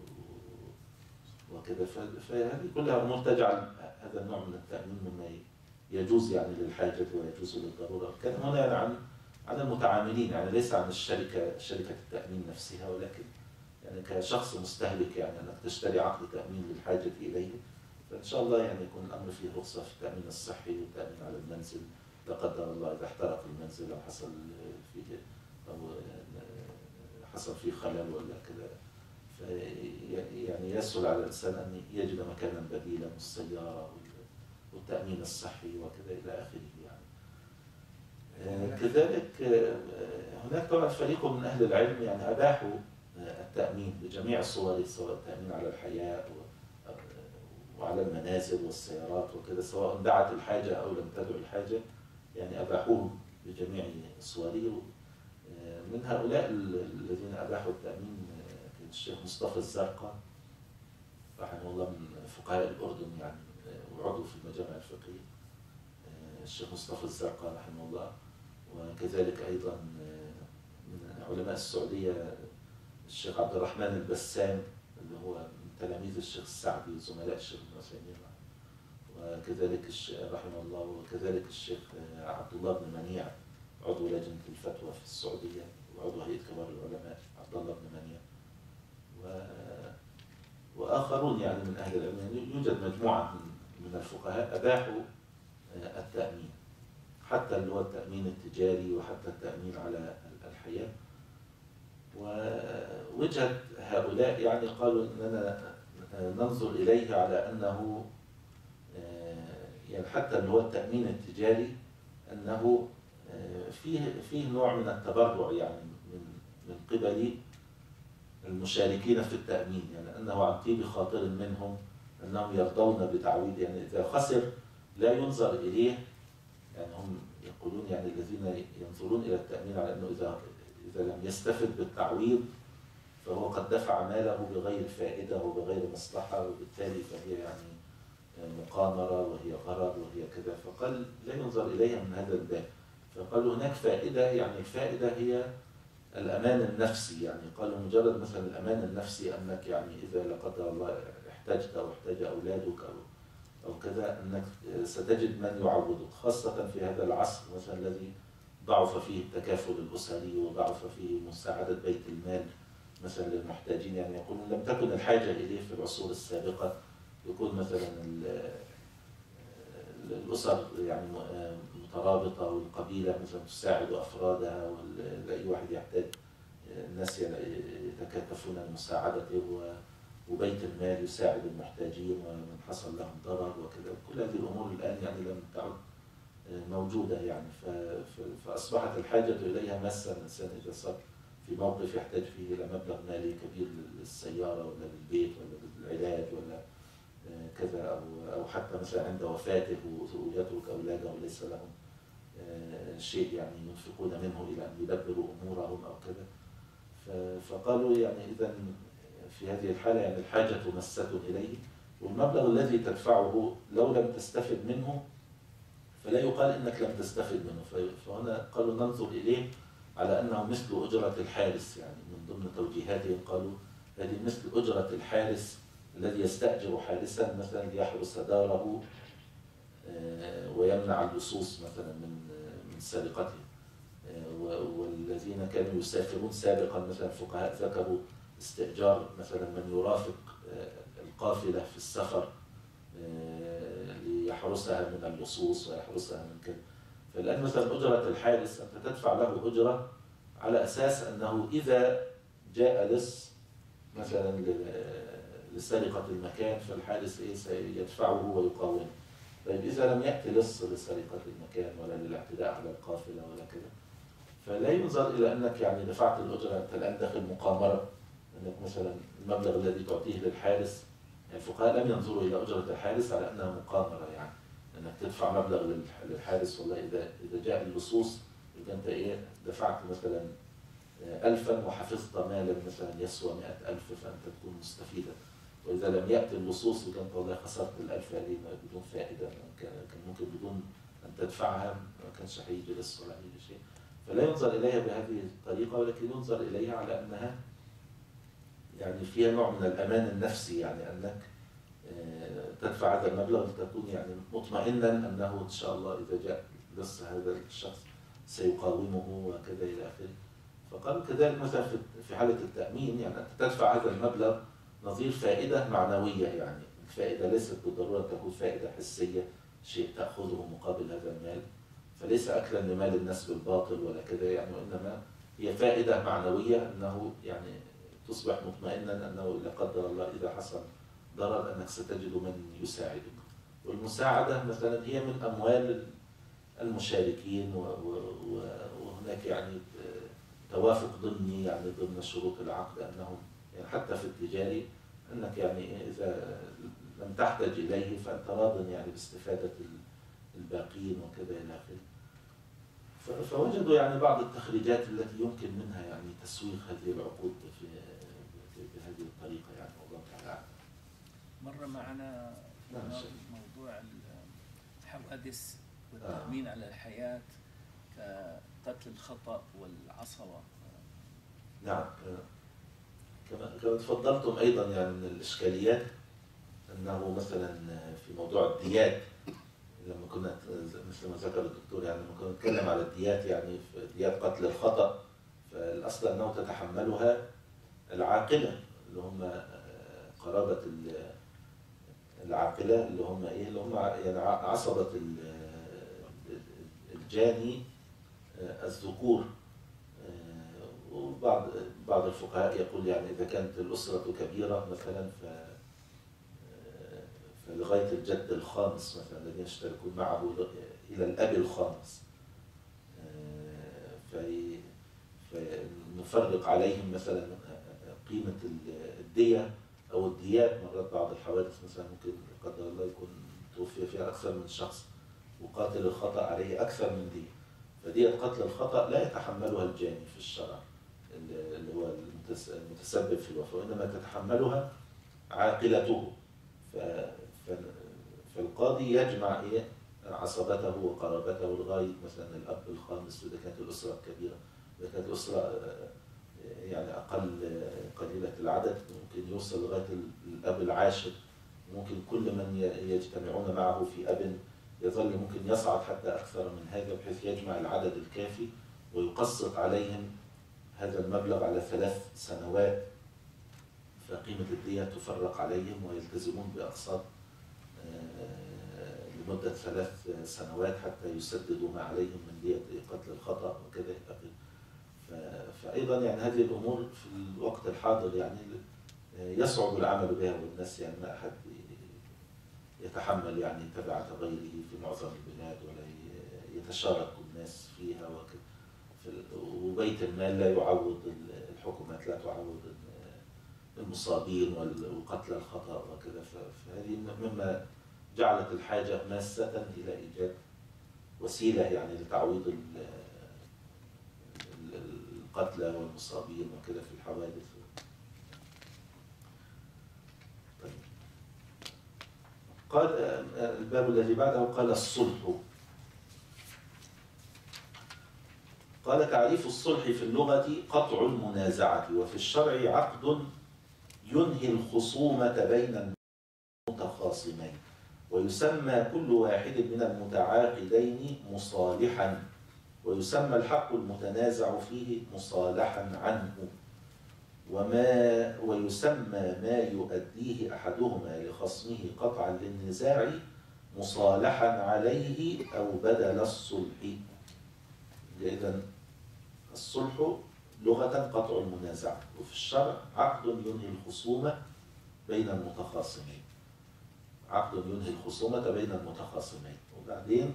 وكذا. فهذه كلها أمور تجعل هذا النوع من التأمين مما يجوز يعني للحاجة ويجوز للضرورة. الكلام هنا يعني عن المتعاملين، يعني ليس عن شركة التأمين نفسها، ولكن يعني كشخص مستهلك، يعني أنك تشتري عقد تأمين للحاجة إليه، فإن شاء الله يعني يكون الأمر فيه رخصة في التأمين الصحي والتأمين على المنزل، لا قدر الله إذا احترق المنزل أو حصل فيه خلل ولا كذا، يعني يسهل على الإنسان أن يجد مكانا بديلا للسيارة والتأمين الصحي وكذا إلى آخره. يعني كذلك هناك طبعا فريق من أهل العلم يعني أباحوا التأمين بجميع صوره، سواء التأمين على الحياة وعلى المنازل والسيارات وكذا، سواء دعت الحاجة أو لم تدع الحاجة، يعني أباحوه بجميع صوره. من هؤلاء الذين أباحوا التأمين الشيخ مصطفى الزرقاء رحمه الله من فقهاء الأردن، يعني وعضو في المجامع الفقهية، الشيخ مصطفى الزرقاء رحمه الله. وكذلك أيضا من علماء السعودية الشيخ عبد الرحمن البسام اللي هو من تلاميذ الشيخ السعدي وزملاء الشيخ ابن عثيمين، وكذلك رحمه الله، وكذلك الشيخ عبد الله بن منيع عضو لجنة الفتوى في السعودية وعضو هيئة كبار العلماء عبد الله بن منيع، وآخرون يعني من أهل العلم. يعني يوجد مجموعة من الفقهاء أباحوا التأمين، حتى اللي هو التأمين التجاري وحتى التأمين على الحياة. ووجهة هؤلاء يعني قالوا أننا ننظر إليه على أنه يعني حتى اللي هو التأمين التجاري أنه فيه نوع من التبرع، يعني من قبل المشاركين في التأمين، يعني أنه عن طيب خاطر منهم أنهم يرضون بتعويض، يعني إذا خسر لا ينظر إليه، يعني هم يقولون يعني الذين ينظرون إلى التأمين على أنه إذا لم يستفد بالتعويض فهو قد دفع ماله بغير فائدة وبغير مصلحة، وبالتالي فهي يعني مقامرة وهي غرر وهي كذا، فقال لا ينظر إليها من هذا الباب. فقالوا هناك فائدة، يعني الفائدة هي الأمان النفسي، يعني قالوا مجرد مثلا الأمان النفسي أنك يعني إذا لا قدر الله احتجت أو احتاج أولادك أو كذا أنك ستجد من يعوضك، خاصة في هذا العصر مثلا الذي ضعف فيه التكافل الأسري وضعف فيه مساعدة بيت المال مثلا للمحتاجين. يعني يقولون لم تكن الحاجة إليه في العصور السابقة، يكون مثلا الأسر يعني مترابطة والقبيلة مثلا تساعد أفرادها، وأي واحد يحتاج الناس يتكاتفون لمساعدته وبيت المال يساعد المحتاجين ومن حصل لهم ضرر وكذا. كل هذه الأمور الآن يعني لم تعد موجودة يعني. فأصبحت الحاجة إليها ماسة. الإنسان إذا صار في موقف يحتاج فيه إلى مبلغ مالي كبير للسيارة ولا للبيت ولا للعلاج ولا كذا، أو حتى مثلا عند وفاته ويترك أولاده وليس لهم شيء يعني ينفقون منه إلى أن يدبروا أمورهم أو كذا. فقالوا يعني إذا في هذه الحالة يعني الحاجة مسة إليه، والمبلغ الذي تدفعه لو لم تستفد منه فلا يقال إنك لم تستفد منه. فهنا قالوا ننظر إليه على أنه مثل أجرة الحارس. يعني من ضمن توجيهاتهم قالوا هذه مثل أجرة الحارس الذي يستأجر حارسا مثلا ليحرس داره ويمنع اللصوص مثلا من سرقته. والذين كانوا يسافرون سابقا مثلا الفقهاء ذكروا استئجار مثلا من يرافق القافلة في السفر ليحرسها من اللصوص ويحرسها من كذا. فالآن مثلا أجرة الحارس أنت تدفع له أجرة على أساس أنه إذا جاء لص مثلا لسرقة المكان فالحارس سيدفعه ويقاومه. طيب إذا لم يأتي لص لسرقة المكان ولا للاعتداء على القافلة ولا كذا، فلا ينظر إلى أنك يعني دفعت الأجرة. أنت الآن داخل مقامرة، أنك مثلا المبلغ الذي تعطيه للحارس، يعني الفقهاء لم ينظروا إلى أجرة الحارس على أنها مقامرة، يعني أنك تدفع مبلغ للحارس. والله إذا جاء اللصوص يبقى أنت دفعت مثلا 1000 وحفظت مالا مثلا يسوى 100,000 فأنت تكون مستفيدا. وإذا لم يأتي اللصوص يبقى أنت والله خسرت 1000 هذه بدون فائدة، كان ممكن بدون أن تدفعها ما كانش هيجي لص ولا هيجي شيء. فلا ينظر إليها بهذه الطريقة، ولكن ينظر إليها على أنها يعني فيها نوع من الأمان النفسي، يعني أنك تدفع هذا المبلغ لتكون يعني مطمئنا أنه إن شاء الله إذا جاء لص هذا الشخص سيقاومه وكذا إلى آخره. فقالوا كذلك مثلا في حالة التأمين، يعني أنت تدفع هذا المبلغ نظير فائدة معنوية. يعني الفائدة ليست بالضرورة أن تكون فائدة حسية، شيء تأخذه مقابل هذا المال، فليس أكلا لمال الناس بالباطل ولا كذا يعني، وإنما هي فائدة معنوية أنه يعني تصبح مطمئنا أنه لا قدر الله إذا حصل ضرر أنك ستجد من يساعدك. والمساعدة مثلا هي من أموال المشاركين، وهناك يعني توافق ضمني يعني ضمن شروط العقد أنهم يعني حتى في التجاري أنك يعني إذا لم تحتاج إليه فأنت راض يعني باستفادة الباقين وكذا إلى آخره. فوجدوا يعني بعض التخريجات التي يمكن منها يعني تسويق هذه العقود بهذه الطريقة يعني. والله تعالى مر معنا موضوع الحوادث والتأمين على الحياة كقتل الخطأ والعصبة. نعم، كما تفضلتم أيضا يعني من الإشكاليات أنه مثلا في موضوع الديات، لما كنا مثل ما ذكر الدكتور يعني لما كنا نتكلم على الديات يعني في ديات قتل الخطأ، فالأصل أنه تتحملها العاقلة اللي هم قرابة العاقلة اللي هم اللي هم يعني عصبة الجاني الذكور. وبعض الفقهاء يقول يعني إذا كانت الأسرة كبيرة مثلا فلغاية الجد الخامس مثلا الذين يشتركون معه إلى الأب الخامس، فنفرق عليهم مثلا قيمة الدية أو الديات. مرات بعض الحوادث مثلا ممكن قدر الله يكون توفي فيها أكثر من شخص وقاتل الخطأ عليه أكثر من دية، فدية قتل الخطأ لا يتحملها الجاني في الشرع اللي هو المتسبب في الوفاة، وإنما تتحملها عاقلته. فالقاضي يجمع عصبته وقرابته لغاية مثلا الأب الخامس إذا كانت الأسرة كبيرة. إذا كانت الأسرة يعني أقل قليلة العدد ممكن يوصل لغاية الأب العاشر. ممكن كل من يجتمعون معه في أب يظل ممكن يصعد حتى أكثر من هذا بحيث يجمع العدد الكافي ويقسط عليهم هذا المبلغ على 3 سنوات. فقيمة الدية تفرق عليهم ويلتزمون بأقساط لمدة 3 سنوات حتى يسددوا ما عليهم من دية قتل الخطأ وكذا. فأيضا يعني هذه الأمور في الوقت الحاضر يعني يصعب العمل بها، والناس يعني ما أحد يتحمل يعني تبعة غيره في معظم البلاد، ولا يتشارك الناس فيها وبيت المال لا يعوض، الحكومات لا تعوض المصابين والقتلى الخطأ وكذا. فهذه مما جعلت الحاجة ماسة إلى إيجاد وسيلة يعني لتعويض القتلى والمصابين وكذا في الحوادث. طيب. قال الباب الذي بعده قال الصلح. قال تعريف الصلح في اللغة قطع المنازعة، وفي الشرع عقد ينهي الخصومة بين المتخاصمين، ويسمى كل واحد من المتعاقدين مصالحا، ويسمى الحق المتنازع فيه مصالحا عنه، ويسمى ما يؤديه أحدهما لخصمه قطعا للنزاع مصالحا عليه أو بدل الصلح. إذن الصلح لغة قطع المنازعة، وفي الشرع عقد ينهي الخصومة بين المتخاصمين، عقد ينهي الخصومة بين المتخاصمين. وبعدين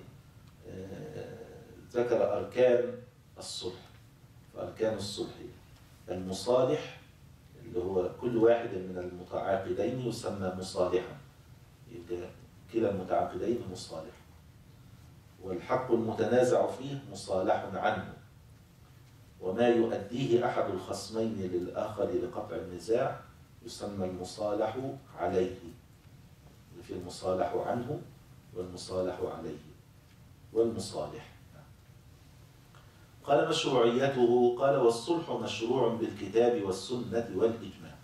ذكر أركان الصلح. فأركان الصلح المصالح اللي هو كل واحد من المتعاقدين يسمى مصالحا، يبقى كلا المتعاقدين مصالح. والحق المتنازع فيه مصالح عنه، وما يؤديه أحد الخصمين للآخر لقطع النزاع يسمى المصالح عليه. في المصالح عنه والمصالح عليه والمصالح. قال مشروعيته، قال والصلح مشروع بالكتاب والسنة والإجماع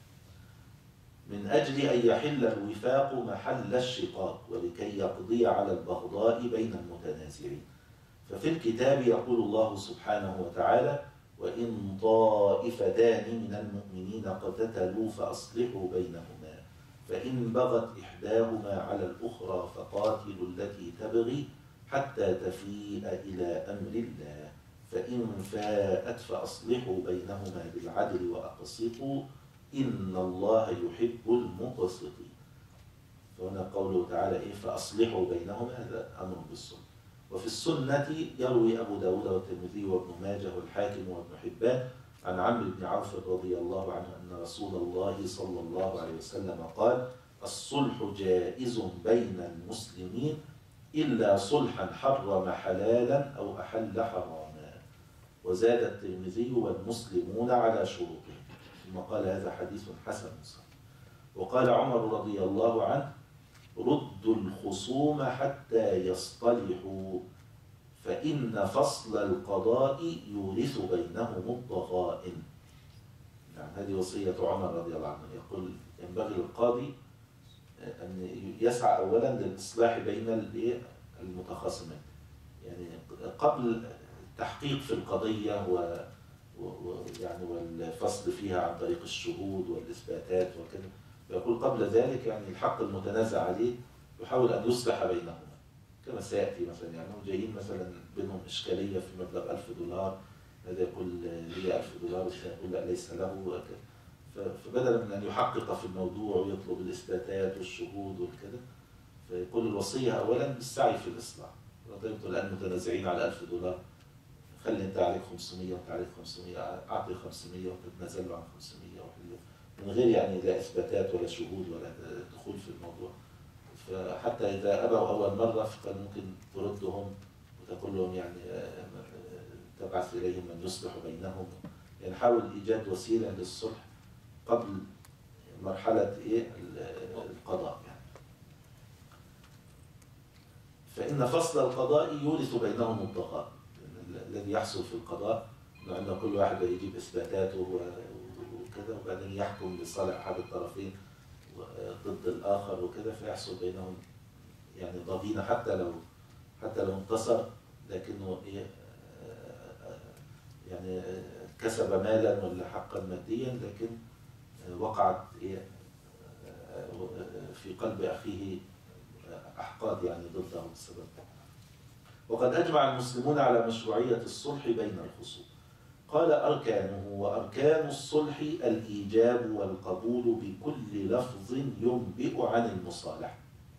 من أجل أن يحل الوفاق محل الشقاق، ولكي يقضي على البغضاء بين المتنازعين. ففي الكتاب يقول الله سبحانه وتعالى: وإن طائفتان من المؤمنين اقتتلوا فأصلحوا بينهما، فإن بغت إحداهما على الأخرى فقاتلوا التي تبغي حتى تفيء إلى أمر الله، فإن فاءت فأصلحوا بينهما بالعدل وأقسطوا إن الله يحب المقسطين. فهنا قوله تعالى فأصلحوا بينهما، هذا أمر بالصلح. وفي السنة يروي أبو داود والترمذي وابن ماجه والحاكم وابن حبان عن عمرو بن عوف رضي الله عنه أن رسول الله صلى الله عليه وسلم قال: الصلح جائز بين المسلمين إلا صلحا حرم حلالا أو أحل حراما. وزاد الترمذي: والمسلمون على شروطهم، ثم قال: هذا حديث حسن صحيح. وقال عمر رضي الله عنه: ردوا الخصوم حتى يصطلحوا، فإن فصل القضاء يورث بينهم الضغائن. يعني هذه وصية عمر رضي الله عنه، يقول ينبغي للقاضي أن يسعى أولا للإصلاح بين المتخاصمين، يعني قبل التحقيق في القضية يعني والفصل فيها عن طريق الشهود والإثباتات وكذا. يقول قبل ذلك يعني الحق المتنازع عليه يحاول أن يصلح بينهما، كما سيأتي مثلا يعني جايين مثلا بينهم إشكالية في مبلغ $1000، هذا يقول لي $1000 والثاني يقول لا ليس له، فبدلا من أن يحقق في الموضوع ويطلب الإثباتات والشهود والكذا، فيقول الوصية أولا بالسعي في الإصلاح. طيب الآن متنازعين على $1000، خلي أنت عليك 500 وأنت عليك 500، أعطي 500 وتتنازل عن 500 من غير يعني لا إثباتات ولا شهود ولا دخول في الموضوع. فحتى إذا أبوا أول مرة فكان ممكن تردهم وتقول لهم يعني تبعث إليهم من يصلح بينهم، يعني حاول إيجاد وسيلة للصلح قبل مرحلة القضاء يعني. فإن فصل القضاء يورث بينهم الضغائن. الذي يحصل في القضاء أن كل واحد يجيب إثباتاته وكذا، وبعدين يحكم لصالح أحد الطرفين ضد الآخر وكذا، فيحصل بينهم يعني ضغينة حتى لو انتصر، لكنه يعني كسب مالا ولا حقا ماديا، لكن وقعت في قلب أخيه أحقاد يعني ضده بسبب. وقد أجمع المسلمون على مشروعية الصلح بين الخصوم، قال أركانه: وأركان الصلح الإيجاب والقبول بكل لفظ ينبئ عن المصالحة.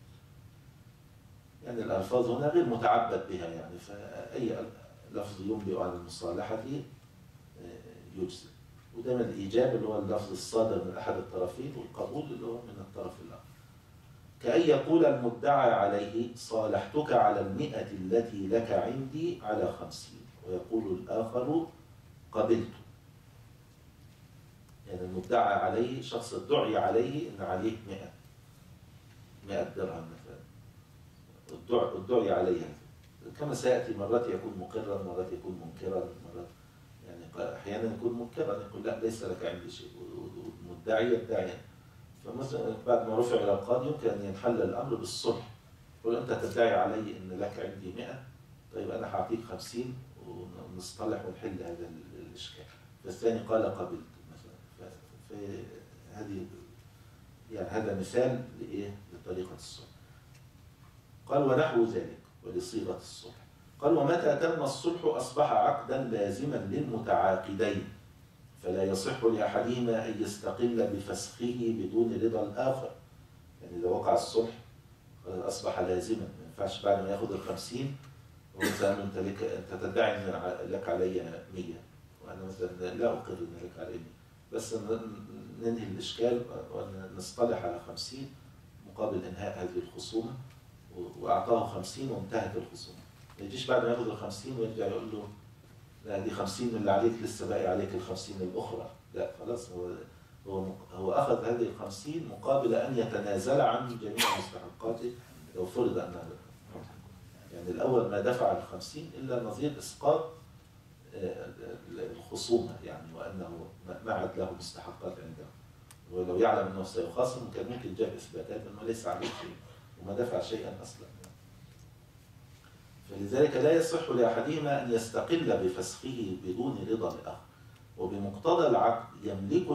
يعني الألفاظ هنا غير متعبد بها، يعني فأي لفظ ينبئ عن المصالحة يجزم. ودايما الإيجاب اللي هو اللفظ الصادر من أحد الطرفين، والقبول اللي هو من الطرف الآخر. كأن يقول المدعى عليه: صالحتك على 100 التي لك عندي على 50، ويقول الآخر: قبلت. يعني المدعى عليه شخص ادعي عليه ان عليه 100 درهم مثلا، ادعي عليه، كما سياتي مرات يكون مقرا، مرات يكون منكرا، مرات يعني احيانا يكون منكرا، يقول لا ليس لك عندي شيء، والمدعي يدعي. فمثلا بعد ما رفع الى القاضي يمكن ان ينحل الامر بالصلح، يقول انت تدعي علي ان لك عندي 100، طيب انا هعطيك 50 ونصطلح ونحل هذا الاشكال. فالثاني قال قبلت مثلا. فهذه يعني هذا مثال لايه؟ لطريقه الصلح. قال: ونحو ذلك ولصيغه الصلح. قال: ومتى تم الصلح اصبح عقدا لازما للمتعاقدين، فلا يصح لاحدهما ان يستقل بفسخه بدون رضا الاخر. يعني اذا وقع الصلح اصبح لازما، ما ينفعش بعد ما ياخذ ال50 ومثلا انت تدعي ان لك علي 100 وانا مثلا لا اقر ان لك علي 100، بس ننهي الاشكال ونصطلح على 50 مقابل انهاء هذه الخصومه، واعطاه 50 وانتهت الخصومه. ما يجيش بعد ما ياخذ ال50 ويرجع يقول له لا دي 50 اللي عليك لسه باقي عليك ال50 الاخرى، لا خلاص هو اخذ هذه ال50 مقابل ان يتنازل عن جميع مستحقاته لو فرض انها، يعني الأول ما دفع ال50 إلا نظير إسقاط الخصومة، يعني وأنه ما عاد له مستحقات عنده، ولو يعلم أنه سيخاصم كان ممكن جاب إثباتات أنه ليس عليه شيء وما دفع شيئا أصلا. فلذلك لا يصح لأحدهما أن يستقل بفسخه بدون رضا الآخر. وبمقتضى العقد يملك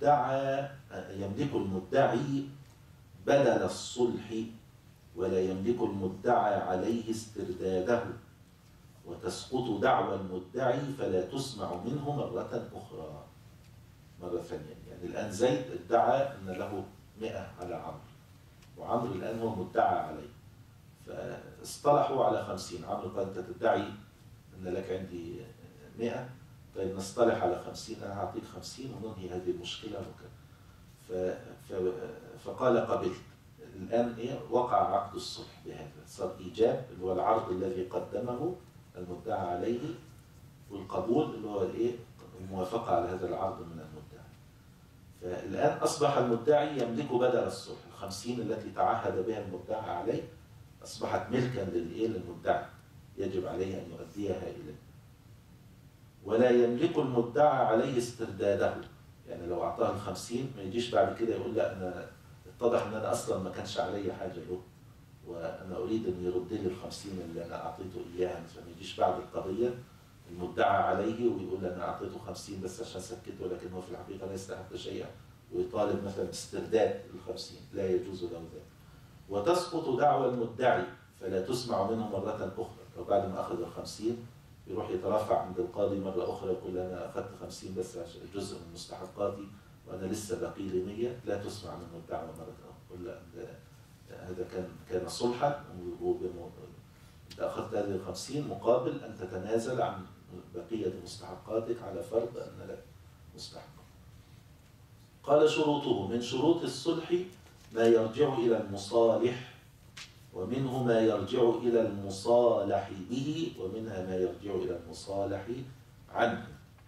المدعي بدل الصلح، ولا يملك المدعى عليه استرداده، وتسقط دعوى المدعي فلا تسمع منه مرة أخرى. مرة ثانية، يعني الآن زيد ادعى أن له 100 على عمرو، وعمرو الآن هو مدعى عليه، فاصطلحوا على 50. عمرو قال أنت تدعي أن لك عندي 100، طيب نصطلح على 50، أنا هعطيك 50 وننهي هذه المشكلة وكذا. فقال قبلت. الآن وقع عقد الصلح بهذا، صار إيجاب اللي هو العرض الذي قدمه المدعى عليه، والقبول اللي هو الموافقة على هذا العرض من المدعي. فالآن أصبح المدعي يملك بدل الصلح، ال50 التي تعهد بها المدعى عليه أصبحت ملكا للمدعي، يجب عليه أن يؤديها إليه. ولا يملك المدعى عليه استرداده، يعني لو أعطاه ال50 ما يجيش بعد كده يقول لا أنا اتضح ان انا اصلا ما كانش علي حاجه له، وانا اريد ان يرد لي ال50 اللي انا اعطيته اياها. مثلا ما يجيش بعد القضيه المدعى عليه ويقول انا اعطيته 50 بس عشان سكته، لكن هو في الحقيقه لا يستحق شيئا، ويطالب مثلا باسترداد ال50، لا يجوز له ذلك. وتسقط دعوى المدعي فلا تسمع منه مره اخرى. لو بعد ما اخذ ال50 يروح يترافع عند القاضي مره اخرى يقول انا اخذت 50 بس عشان جزء من مستحقاتي وأنا لسه باقي لي 100، لا تسمع منه الدعوة مرة أخرى. قل لا هذا كان صلحا، أنت أخذت هذه ال50 مقابل أن تتنازل عن بقية مستحقاتك على فرض أن لك مستحق. قال: شروطه: من شروط الصلح ما يرجع إلى المصالح، ومنه ما يرجع إلى المصالح به، ومنها ما يرجع إلى المصالح عنه.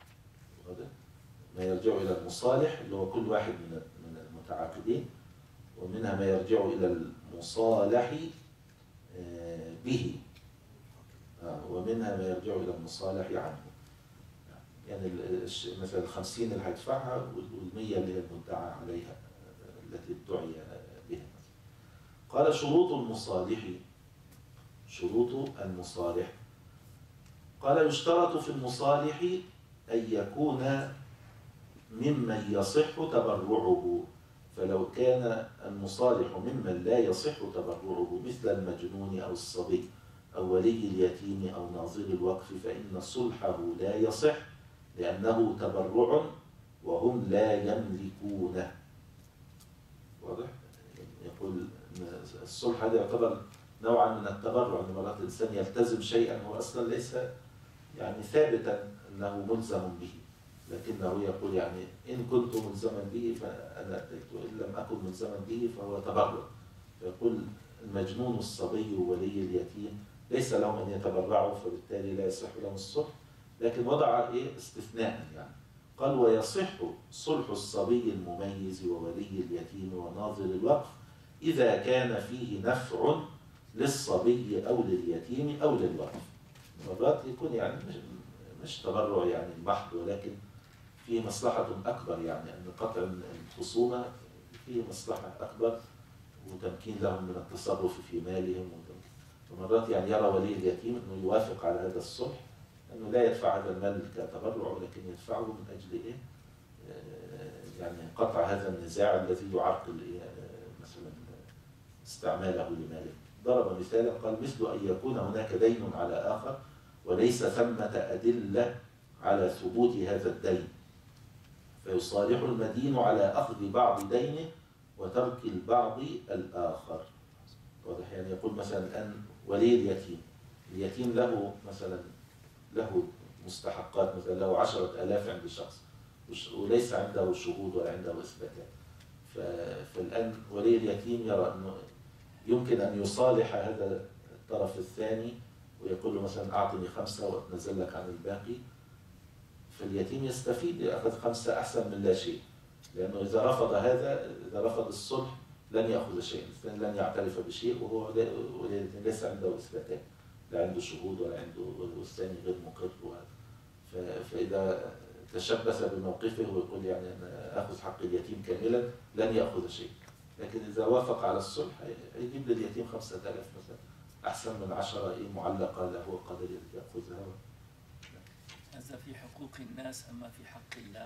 ما يرجع إلى المصالح اللي هو كل واحد من المتعاقدين، ومنها ما يرجع إلى المصالح به، ومنها ما يرجع إلى المصالح عنه. يعني مثلا 50 اللي هيدفعها وال100 اللي هي المدعى عليها التي ادعي بها. قال: شروط المصالح. شروط المصالح. قال: يشترط في المصالح أن يكون ممن يصح تبرعه، فلو كان المصالح ممن لا يصح تبرعه مثل المجنون أو الصبي أو ولي اليتيم أو ناظر الوقف فإن صلحه لا يصح لأنه تبرع وهم لا يملكونه. واضح؟ يقول الصلح هذا يعتبر نوعا من التبرع، ان مرات الانسان يلتزم شيئا هو اصلا ليس يعني ثابتا انه ملزم به، لكنه يقول يعني ان كنت ملزما به فانا اتيت، وان لم اكن ملزما به فهو تبرع. فيقول المجنون الصبي وولي اليتيم ليس لهم ان يتبرعوا، فبالتالي لا يصح لهم الصلح، لكن وضع استثناء يعني قال ويصح صلح الصبي المميز وولي اليتيم وناظر الوقف إذا كان فيه نفع للصبي أو لليتيم أو للوقف. مرات يكون يعني مش تبرع يعني محض، ولكن فيه مصلحة أكبر، يعني أن قطع الخصومة فيه مصلحة أكبر وتمكين لهم من التصرف في مالهم. ومرات يعني يرى ولي اليتيم أنه يوافق على هذا الصلح، أنه لا يدفع هذا المال كتبرع، ولكن يدفعه من أجل يعني قطع هذا النزاع الذي يعرقل مثلا استعماله لماله. ضرب مثالا قال مثل أن يكون هناك دين على آخر وليس ثمة أدلة على ثبوت هذا الدين، فيصالح المدين على أخذ بعض دينه وترك البعض الآخر. واضح؟ يعني يقول مثلا الآن ولي اليتيم له مثلا له مستحقات، مثلا له 10,000 عند شخص وليس عنده شهود ولا عنده إثباتات، فالآن ولي اليتيم يرى أنه يمكن أن يصالح هذا الطرف الثاني ويقول له مثلا أعطني 5 وأتنزل لك عن الباقي، فاليتيم يستفيد، أخذ 5 أحسن من لا شيء، لأنه إذا رفض هذا، إذا رفض الصلح لن يأخذ شيء، لن يعترف بشيء وهو ليس عنده إثباتات، لا عنده شهود ولا عنده، والثاني غير مقر. فإذا تشبث بموقفه ويقول يعني أنا أخذ حق اليتيم كاملا لن يأخذ شيء، لكن إذا وافق على الصلح يجيب لليتيم 5,000 مثلا أحسن من 10 معلقة له وقادر يأخذها. هذا في حقوق الناس، أما في حق الله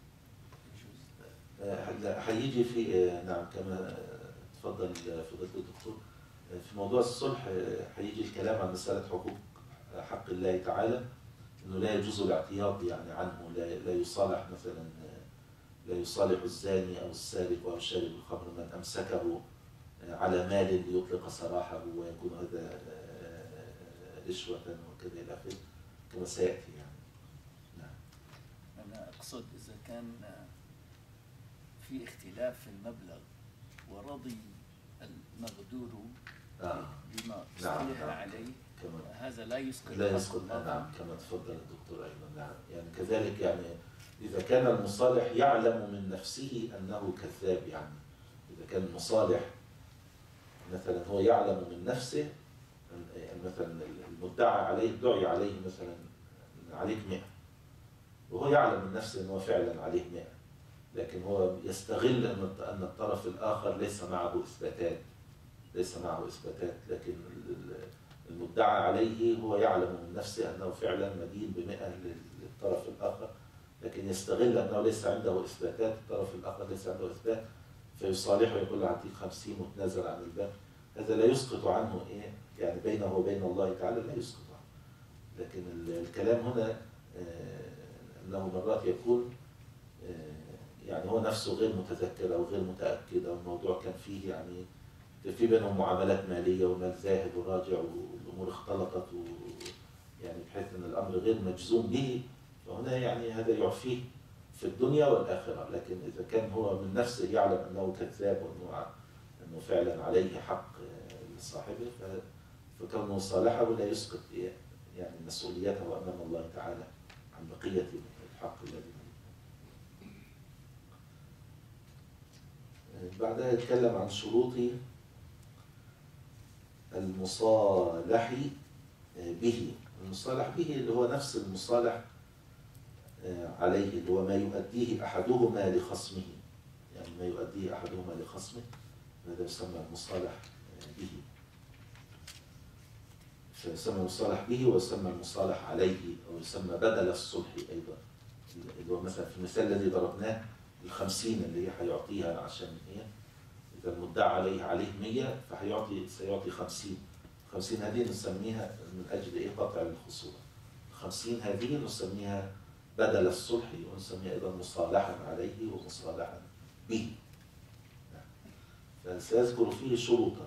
يجوز. هيجي في نعم كما تفضل فضيلة الدكتور في موضوع الصلح، هيجي الكلام عن مسألة حقوق حق الله تعالى، انه لا يجوز الاعتياض يعني عنه، لا يصالح مثلا، لا يصالح الزاني او السارق او شارب الخمر من امسكه على مال ليطلق سراحه ويكون هذا رشوة وكذا الى اخره كما سياتي يعني. نعم. انا اقصد اذا كان في اختلاف في المبلغ ورضي المغدور بما صلح عليه، هذا لا يسقط نعم كما تفضل الدكتور أيضا. نعم يعني كذلك يعني إذا كان المصالح يعلم من نفسه أنه كذاب، يعني إذا كان المصالح مثلا هو يعلم من نفسه، يعني مثلا المدعى عليه دعي عليه مثلا عليك 100 وهو يعلم من نفسه أنه فعلا عليه 100، لكن هو يستغل أن الطرف الآخر ليس معه إثباتات، لكن المدعى عليه هو يعلم من نفسه أنه فعلا مدين ب100 للطرف الآخر، لكن يستغل أنه ليس عنده إثباتات، الطرف الآخر ليس عنده إثبات، فيصالحه ويقول له أعطيك 50 وتنازل عن الباقي. هذا لا يسقط عنه يعني بينه وبين الله تعالى لا يسقط عنه. لكن الكلام هنا أنه مرات يكون يعني هو نفسه غير متذكر أو غير متأكد، أو الموضوع كان فيه يعني في بينهم معاملات مالية ومال ذاهب وراجع والأمور اختلطت يعني بحيث أن الأمر غير مجزوم به، فهنا يعني هذا يعفيه في الدنيا والآخرة. لكن إذا كان هو من نفسه يعلم أنه كذاب وأنه فعلا عليه حق لصاحبه، فكونه صالحه لا يسقط يعني مسؤوليته أمام الله تعالى عن بقية الحق الذي بعدها يتكلم عن شروط المصالح به. المصالح به اللي هو نفس المصالح عليه، اللي هو ما يؤديه أحدهما لخصمه، يعني ما يؤديه أحدهما لخصمه هذا يسمى المصالح به، فيسمى المصالح به ويسمى المصالح عليه، أو يسمى بدل الصلح أيضا، اللي هو مثلا في المثال الذي ضربناه 50 اللي هي هيعطيها عشان هي إذا المدعى عليه 100 سيعطي 50 هذه نسميها من أجل قطع الخصومة. 50 هذه نسميها بدل الصلح ونسميه أيضا مصالحا عليه ومصالحا به. فسيذكر فيه شروطا.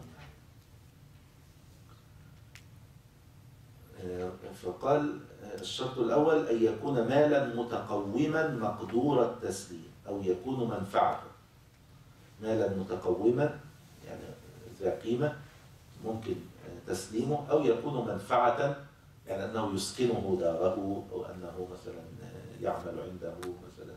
فقال الشرط الأول أن يكون مالا متقوما مقدور التسليم، أو يكون منفعة. مالا متقوما يعني ذا قيمة ممكن تسليمه، أو يكون منفعة يعني أنه يسكنه داره، أو أنه مثلا يعمل عنده مثلا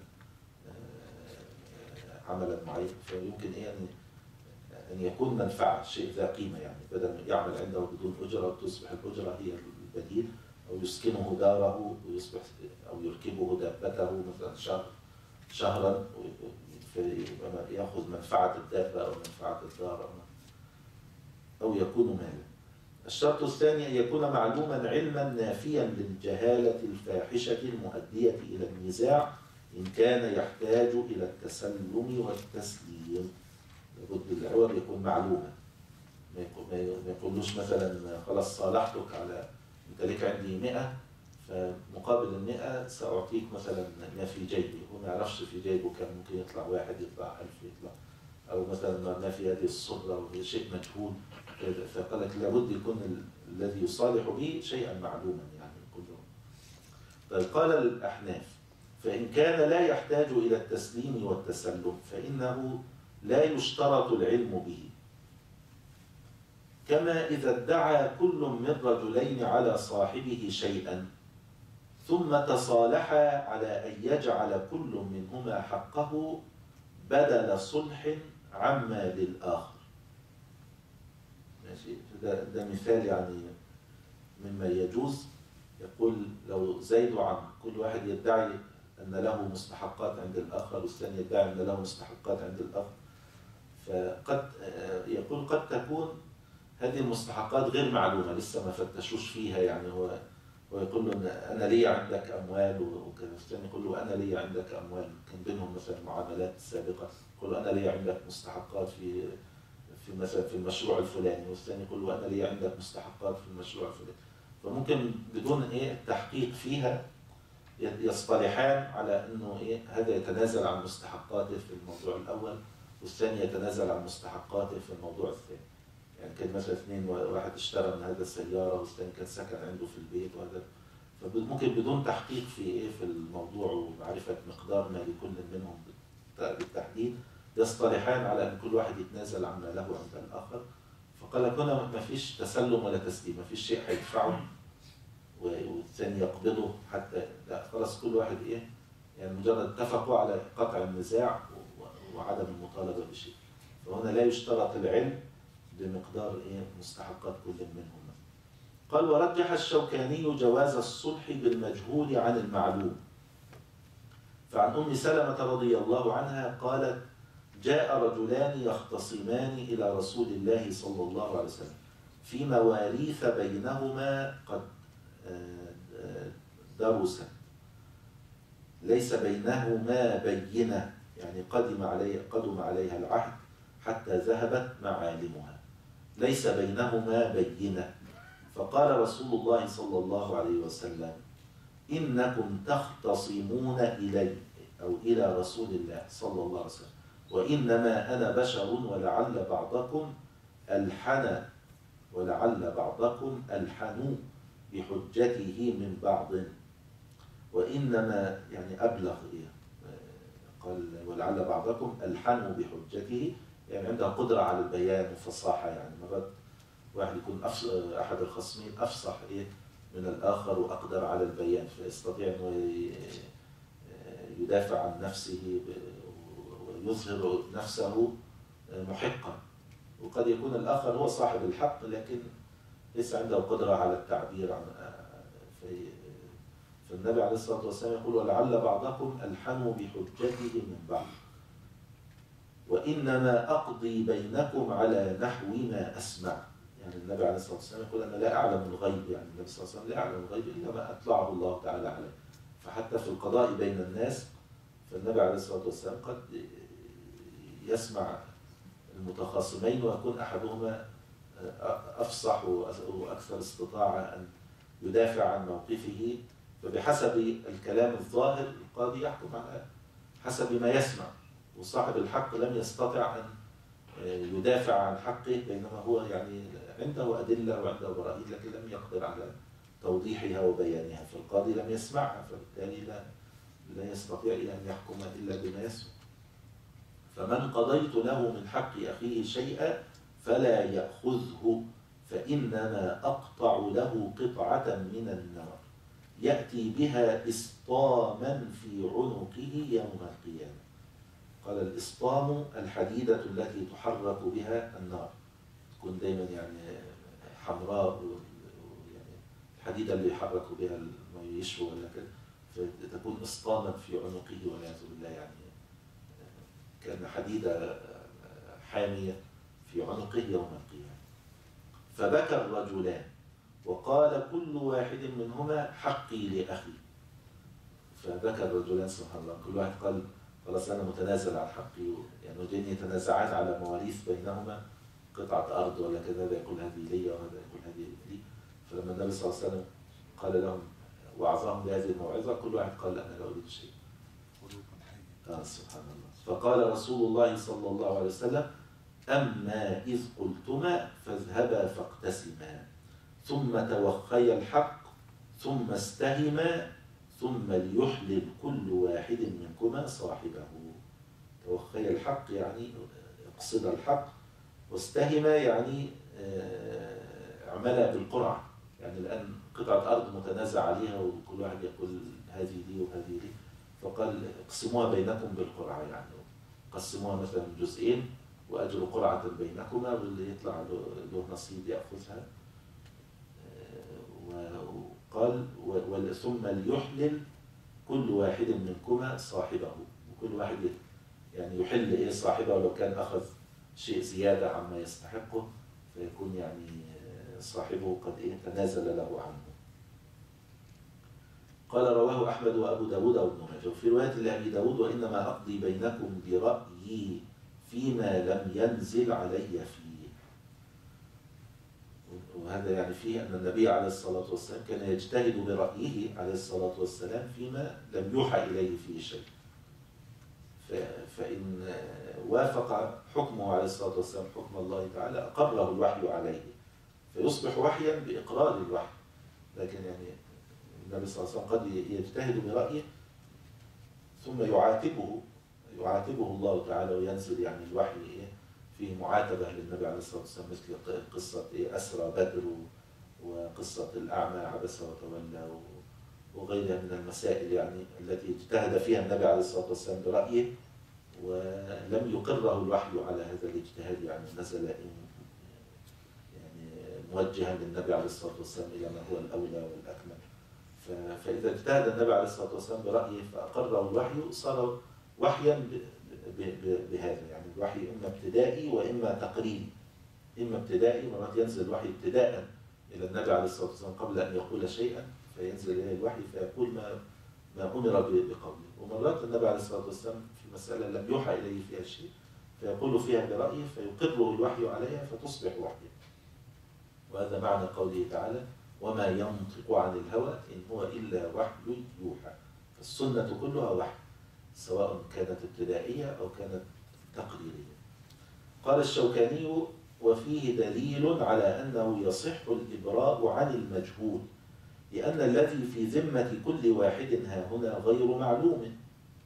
عملا معين. فيمكن أن يكون منفعة، شيء ذا قيمة، يعني بدل يعمل عنده بدون أجرة تصبح الأجرة هي البديل، أو يسكنه داره ويصبح، أو يركبه دابته مثلا شهرا فيأخذ منفعة الدابة أو منفعة الدار، أو يكون مالا. الشرط الثاني أن يكون معلوما علما نافيا للجهالة الفاحشة المؤدية إلى النزاع إن كان يحتاج إلى التسلم والتسليم. لابد العوض يكون معلوما، ما يقولوش مثلا خلاص صالحتك على أنت لك عندي 100 فمقابل 100 سأعطيك مثلا ما في جيبي. هو ما يعرفش في جيبه كان ممكن يطلع 1 يطلع 1000 يطلع، أو مثلا ما في هذه الصدرة وهي شيء مجهول. فقال لك لابد يكون الذي يصالح به شيئا معلوما يعني كله. طيب قال الأحناف فإن كان لا يحتاج إلى التسليم والتسلم فإنه لا يشترط العلم به، كما إذا ادعى كل من رجلين على صاحبه شيئا ثم تصالحا على أن يجعل كل منهما حقه بدل صلح عما للآخر. ماشي، ده مثال يعني مما يجوز. يقول لو زيد وعمرو كل واحد يدعي أن له مستحقات عند الآخر والثاني يدعي أن له مستحقات عند الآخر، فقد يقول قد تكون هذه المستحقات غير معلومة لسه ما فتشوش فيها. يعني هو يقول له أنا لي عندك أموال وكذا، الثاني يقول له أنا لي عندك أموال، كان بينهم مثلا معاملات سابقة، يقول له أنا لي عندك مستحقات في مثلا في المشروع الفلاني، والثاني يقول له أنا لي عندك مستحقات في المشروع الفلاني. فممكن بدون التحقيق فيها يصطلحان على أنه هذا يتنازل عن مستحقاته في الموضوع الأول والثاني يتنازل عن مستحقاته في الموضوع الثاني. يعني كان مثلا اثنين، واحد اشترى من هذا السيارة والثاني كان سكن عنده في البيت، وهذا فممكن بدون تحقيق في الموضوع ومعرفة مقدار ما لكل منهم بالتحديد يصطلحان على أن كل واحد يتنازل عما له عند الآخر. فقال لك هنا ما فيش تسلم ولا تسليم، ما فيش شيء هيدفعه والثاني يقبضه حتى، لا خلاص كل واحد يعني مجرد اتفقوا على قطع النزاع وعدم المطالبة بشيء. فهنا لا يشترط العلم بمقدار مستحقات كل منهم. قال ورجح الشوكاني جواز الصلح بالمجهول عن المعلوم. فعن أم سلمة رضي الله عنها قالت جاء رجلان يختصمان إلى رسول الله صلى الله عليه وسلم في مواريث بينهما قد درست ليس بينهما بينة، يعني قدم عليها العهد حتى ذهبت معالمها، ليس بينهما بينة. فقال رسول الله صلى الله عليه وسلم إنكم تختصمون إلي أو إلى رسول الله صلى الله عليه وسلم وإنما أنا بشر ولعل بعضكم ألحن بحجته من بعض، وإنما يعني أبلغ قال ولعل بعضكم ألحن بحجته، يعني عنده قدرة على البيان وفصاحة. يعني مرات واحد يكون أحد الخصمين أفصح من الآخر وأقدر على البيان، فيستطيع أنه يدافع عن نفسه ويظهر نفسه محقا. وقد يكون الآخر هو صاحب الحق لكن ليس عنده قدرة على التعبير عن فالنبي عليه الصلاة والسلام يقول ولعل بعضكم ألحن بحجته من بعض وإنما أقضي بينكم على نحو ما أسمع. يعني النبي عليه الصلاة والسلام يقول أنا لا أعلم الغيب، يعني النبي صلى الله عليه وسلم لا أعلم الغيب إلا ما أطلعه الله تعالى عليه. فحتى في القضاء بين الناس فالنبي عليه الصلاة والسلام قد يسمع المتخاصمين ويكون أحدهما أفصح وأكثر استطاعة أن يدافع عن موقفه، فبحسب الكلام الظاهر القاضي يحكم على حسب ما يسمع، وصاحب الحق لم يستطع أن يدافع عن حقه، بينما هو يعني عنده أدلة وعنده برائد لكن لم يقدر على توضيحها وبيانها، فالقاضي لم يسمعها، فبالتالي لا يستطيع أن يحكم إلا بما يسمع. فمن قضيت له من حق أخيه شيئا فلا يأخذه، فإنما أقطع له قطعة من النار يأتي بها إسطاما في عنقه يوم القيامة. قال الإسطام الحديدة التي تحرك بها النار، تكون دايما يعني حمراء، يعني الحديدة اللي يحرك بها ما يشوي ولا كده، فتكون إسطاما في عنقه والعياذ بالله، يعني كان حديدة حامية في عنقه يوم القيامة. فبكى الرجلان وقال كل واحد منهما حقي لأخي. فبكى الرجلان سبحان الله، كل واحد قال خلاص أنا متنازل عن حقي، يعني جن يتنازعان على مواريث بينهما، قطعة أرض ولا كذا، هذا يقول هذه لي وهذا يقول هذه لي. فلما النبي صلى الله عليه وسلم قال لهم وعظهم بهذه الموعظة، كل واحد قال أنا لا أريد شيء. سبحان الله. فقال رسول الله صلى الله عليه وسلم أما إذ قلتما فاذهبا فاقتسما ثم توخيا الحق ثم استهما ثم ليحلل كل واحد منكما صاحبه. توخيا الحق يعني اقصد الحق، واستهما يعني اعملها بالقرعة، يعني الآن قطعة أرض متنازع عليها وكل واحد يقول هذه لي وهذه لي، فقال اقسموها بينكم بالقرعة، يعني قسموها مثلا جزئين وأجروا قرعة بينكما، واللي يطلع له نصيب يأخذها. وقال ثم ليحلل كل واحد منكما صاحبه، وكل واحد يعني يحل صاحبه لو كان أخذ شيء زيادة عما يستحقه، فيكون يعني صاحبه قد تنازل له عنه. قال رواه أحمد وأبو داود وابن ماجه. وفي رواية لأبي داود وإنما أقضي بينكم برأيي فيما لم ينزل علي فيه. وهذا يعني فيه أن النبي عليه الصلاة والسلام كان يجتهد برأيه عليه الصلاة والسلام فيما لم يوحى إليه فيه شيء، فإن وافق حكمه عليه الصلاة والسلام حكم الله تعالى أقره الوحي عليه، فيصبح وحيا بإقرار الوحي. لكن يعني النبي صلى الله عليه وسلم قد يجتهد برأيه ثم يعاتبه الله تعالى، وينزل يعني الوحي فيه معاتبة للنبي عليه الصلاة والسلام، مثل قصة أسرى بدر وقصة الأعمى عبس وتولى وغيرها من المسائل يعني التي اجتهد فيها النبي عليه الصلاة والسلام برأيه ولم يقره الوحي على هذا الاجتهاد، يعني نزل يعني موجها للنبي عليه الصلاة والسلام إلى ما هو الأولى والأكمل. فإذا اجتهد النبي عليه الصلاة والسلام برأيه فأقره الوحي صار وحيا بهذا، يعني الوحي إما ابتدائي وإما تقريبي. إما ابتدائي، مرات ينزل الوحي ابتداء إلى النبي عليه الصلاة والسلام قبل أن يقول شيئا، فينزل إليه الوحي فيقول ما أمر بقوله، ومرات النبي عليه الصلاة والسلام في مسألة لم يوحى إليه فيها شيء فيقول فيها برأيه فيقره الوحي عليها فتصبح وحيا. وهذا معنى قوله تعالى وما ينطق عن الهوى إن هو إلا وحي يوحى. فالسنة كلها وحي، سواء كانت ابتدائية أو كانت تقريرية. قال الشوكاني وفيه دليل على أنه يصح الإبراء عن المجهول، لأن الذي في ذمة كل واحد ها هنا غير معلوم.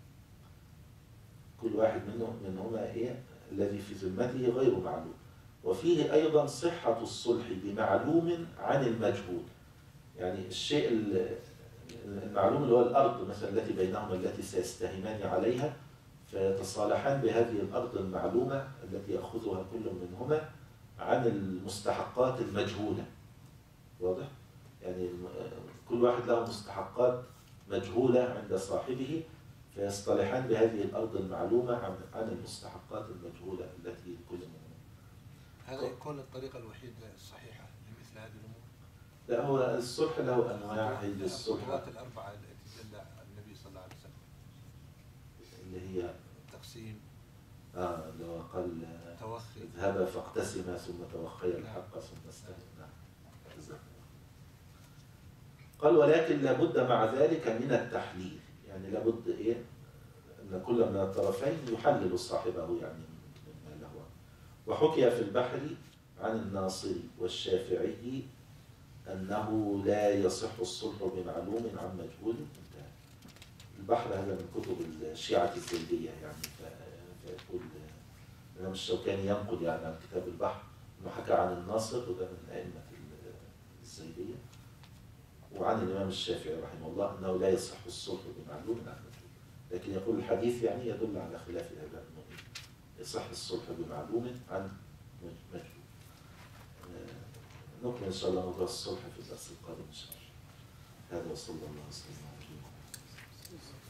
كل واحد منهما الذي في ذمته غير معلوم. وفيه أيضا صحة الصلح بمعلوم عن المجهول، يعني الشيء المعلوم اللي هو الأرض مثلا التي بينهما التي سيستهمان عليها، فيتصالحان بهذه الأرض المعلومة التي يأخذها كل منهما عن المستحقات المجهولة. واضح؟ يعني كل واحد له مستحقات مجهولة عند صاحبه، فيصطلحان بهذه الأرض المعلومة عن المستحقات المجهولة التي كل منهما. هذا يكون الطريقة الوحيدة الصحيحة لمثل هذه الأمور؟ لا، هو الصلح له أنواع. هي الصلح الأربعة التي دل النبي صلى الله عليه وسلم اللي هي التقسيم، اللي هو قال توخي اذهبا فاقتسما ثم توخيا الحق ثم استهما. قال ولكن لابد مع ذلك من التحليل، يعني لابد إيه؟ أن كل من الطرفين يحلل صاحبه يعني مما له. وحكي في البحر عن الناصري والشافعي أنه لا يصح الصلح بمعلوم عن مجهول. انتهى. البحر هذا من كتب الشيعة الزيدية يعني، فيقول الإمام الشوكاني ينقل يعني عن كتاب البحر أنه حكى عن الناصر، وده من أئمة الزيدية، وعن الإمام الشافعي رحمه الله أنه لا يصح الصلح بمعلوم عن مجهول. لكن يقول الحديث يعني يدل على خلاف هذا، أنه يصح الصلح بمعلوم عن مجهول. نكمل إن شاء الله موضوع الصلح في الدرس القادم إن شاء الله. هذا وصلى الله وسلم على نبينا محمد.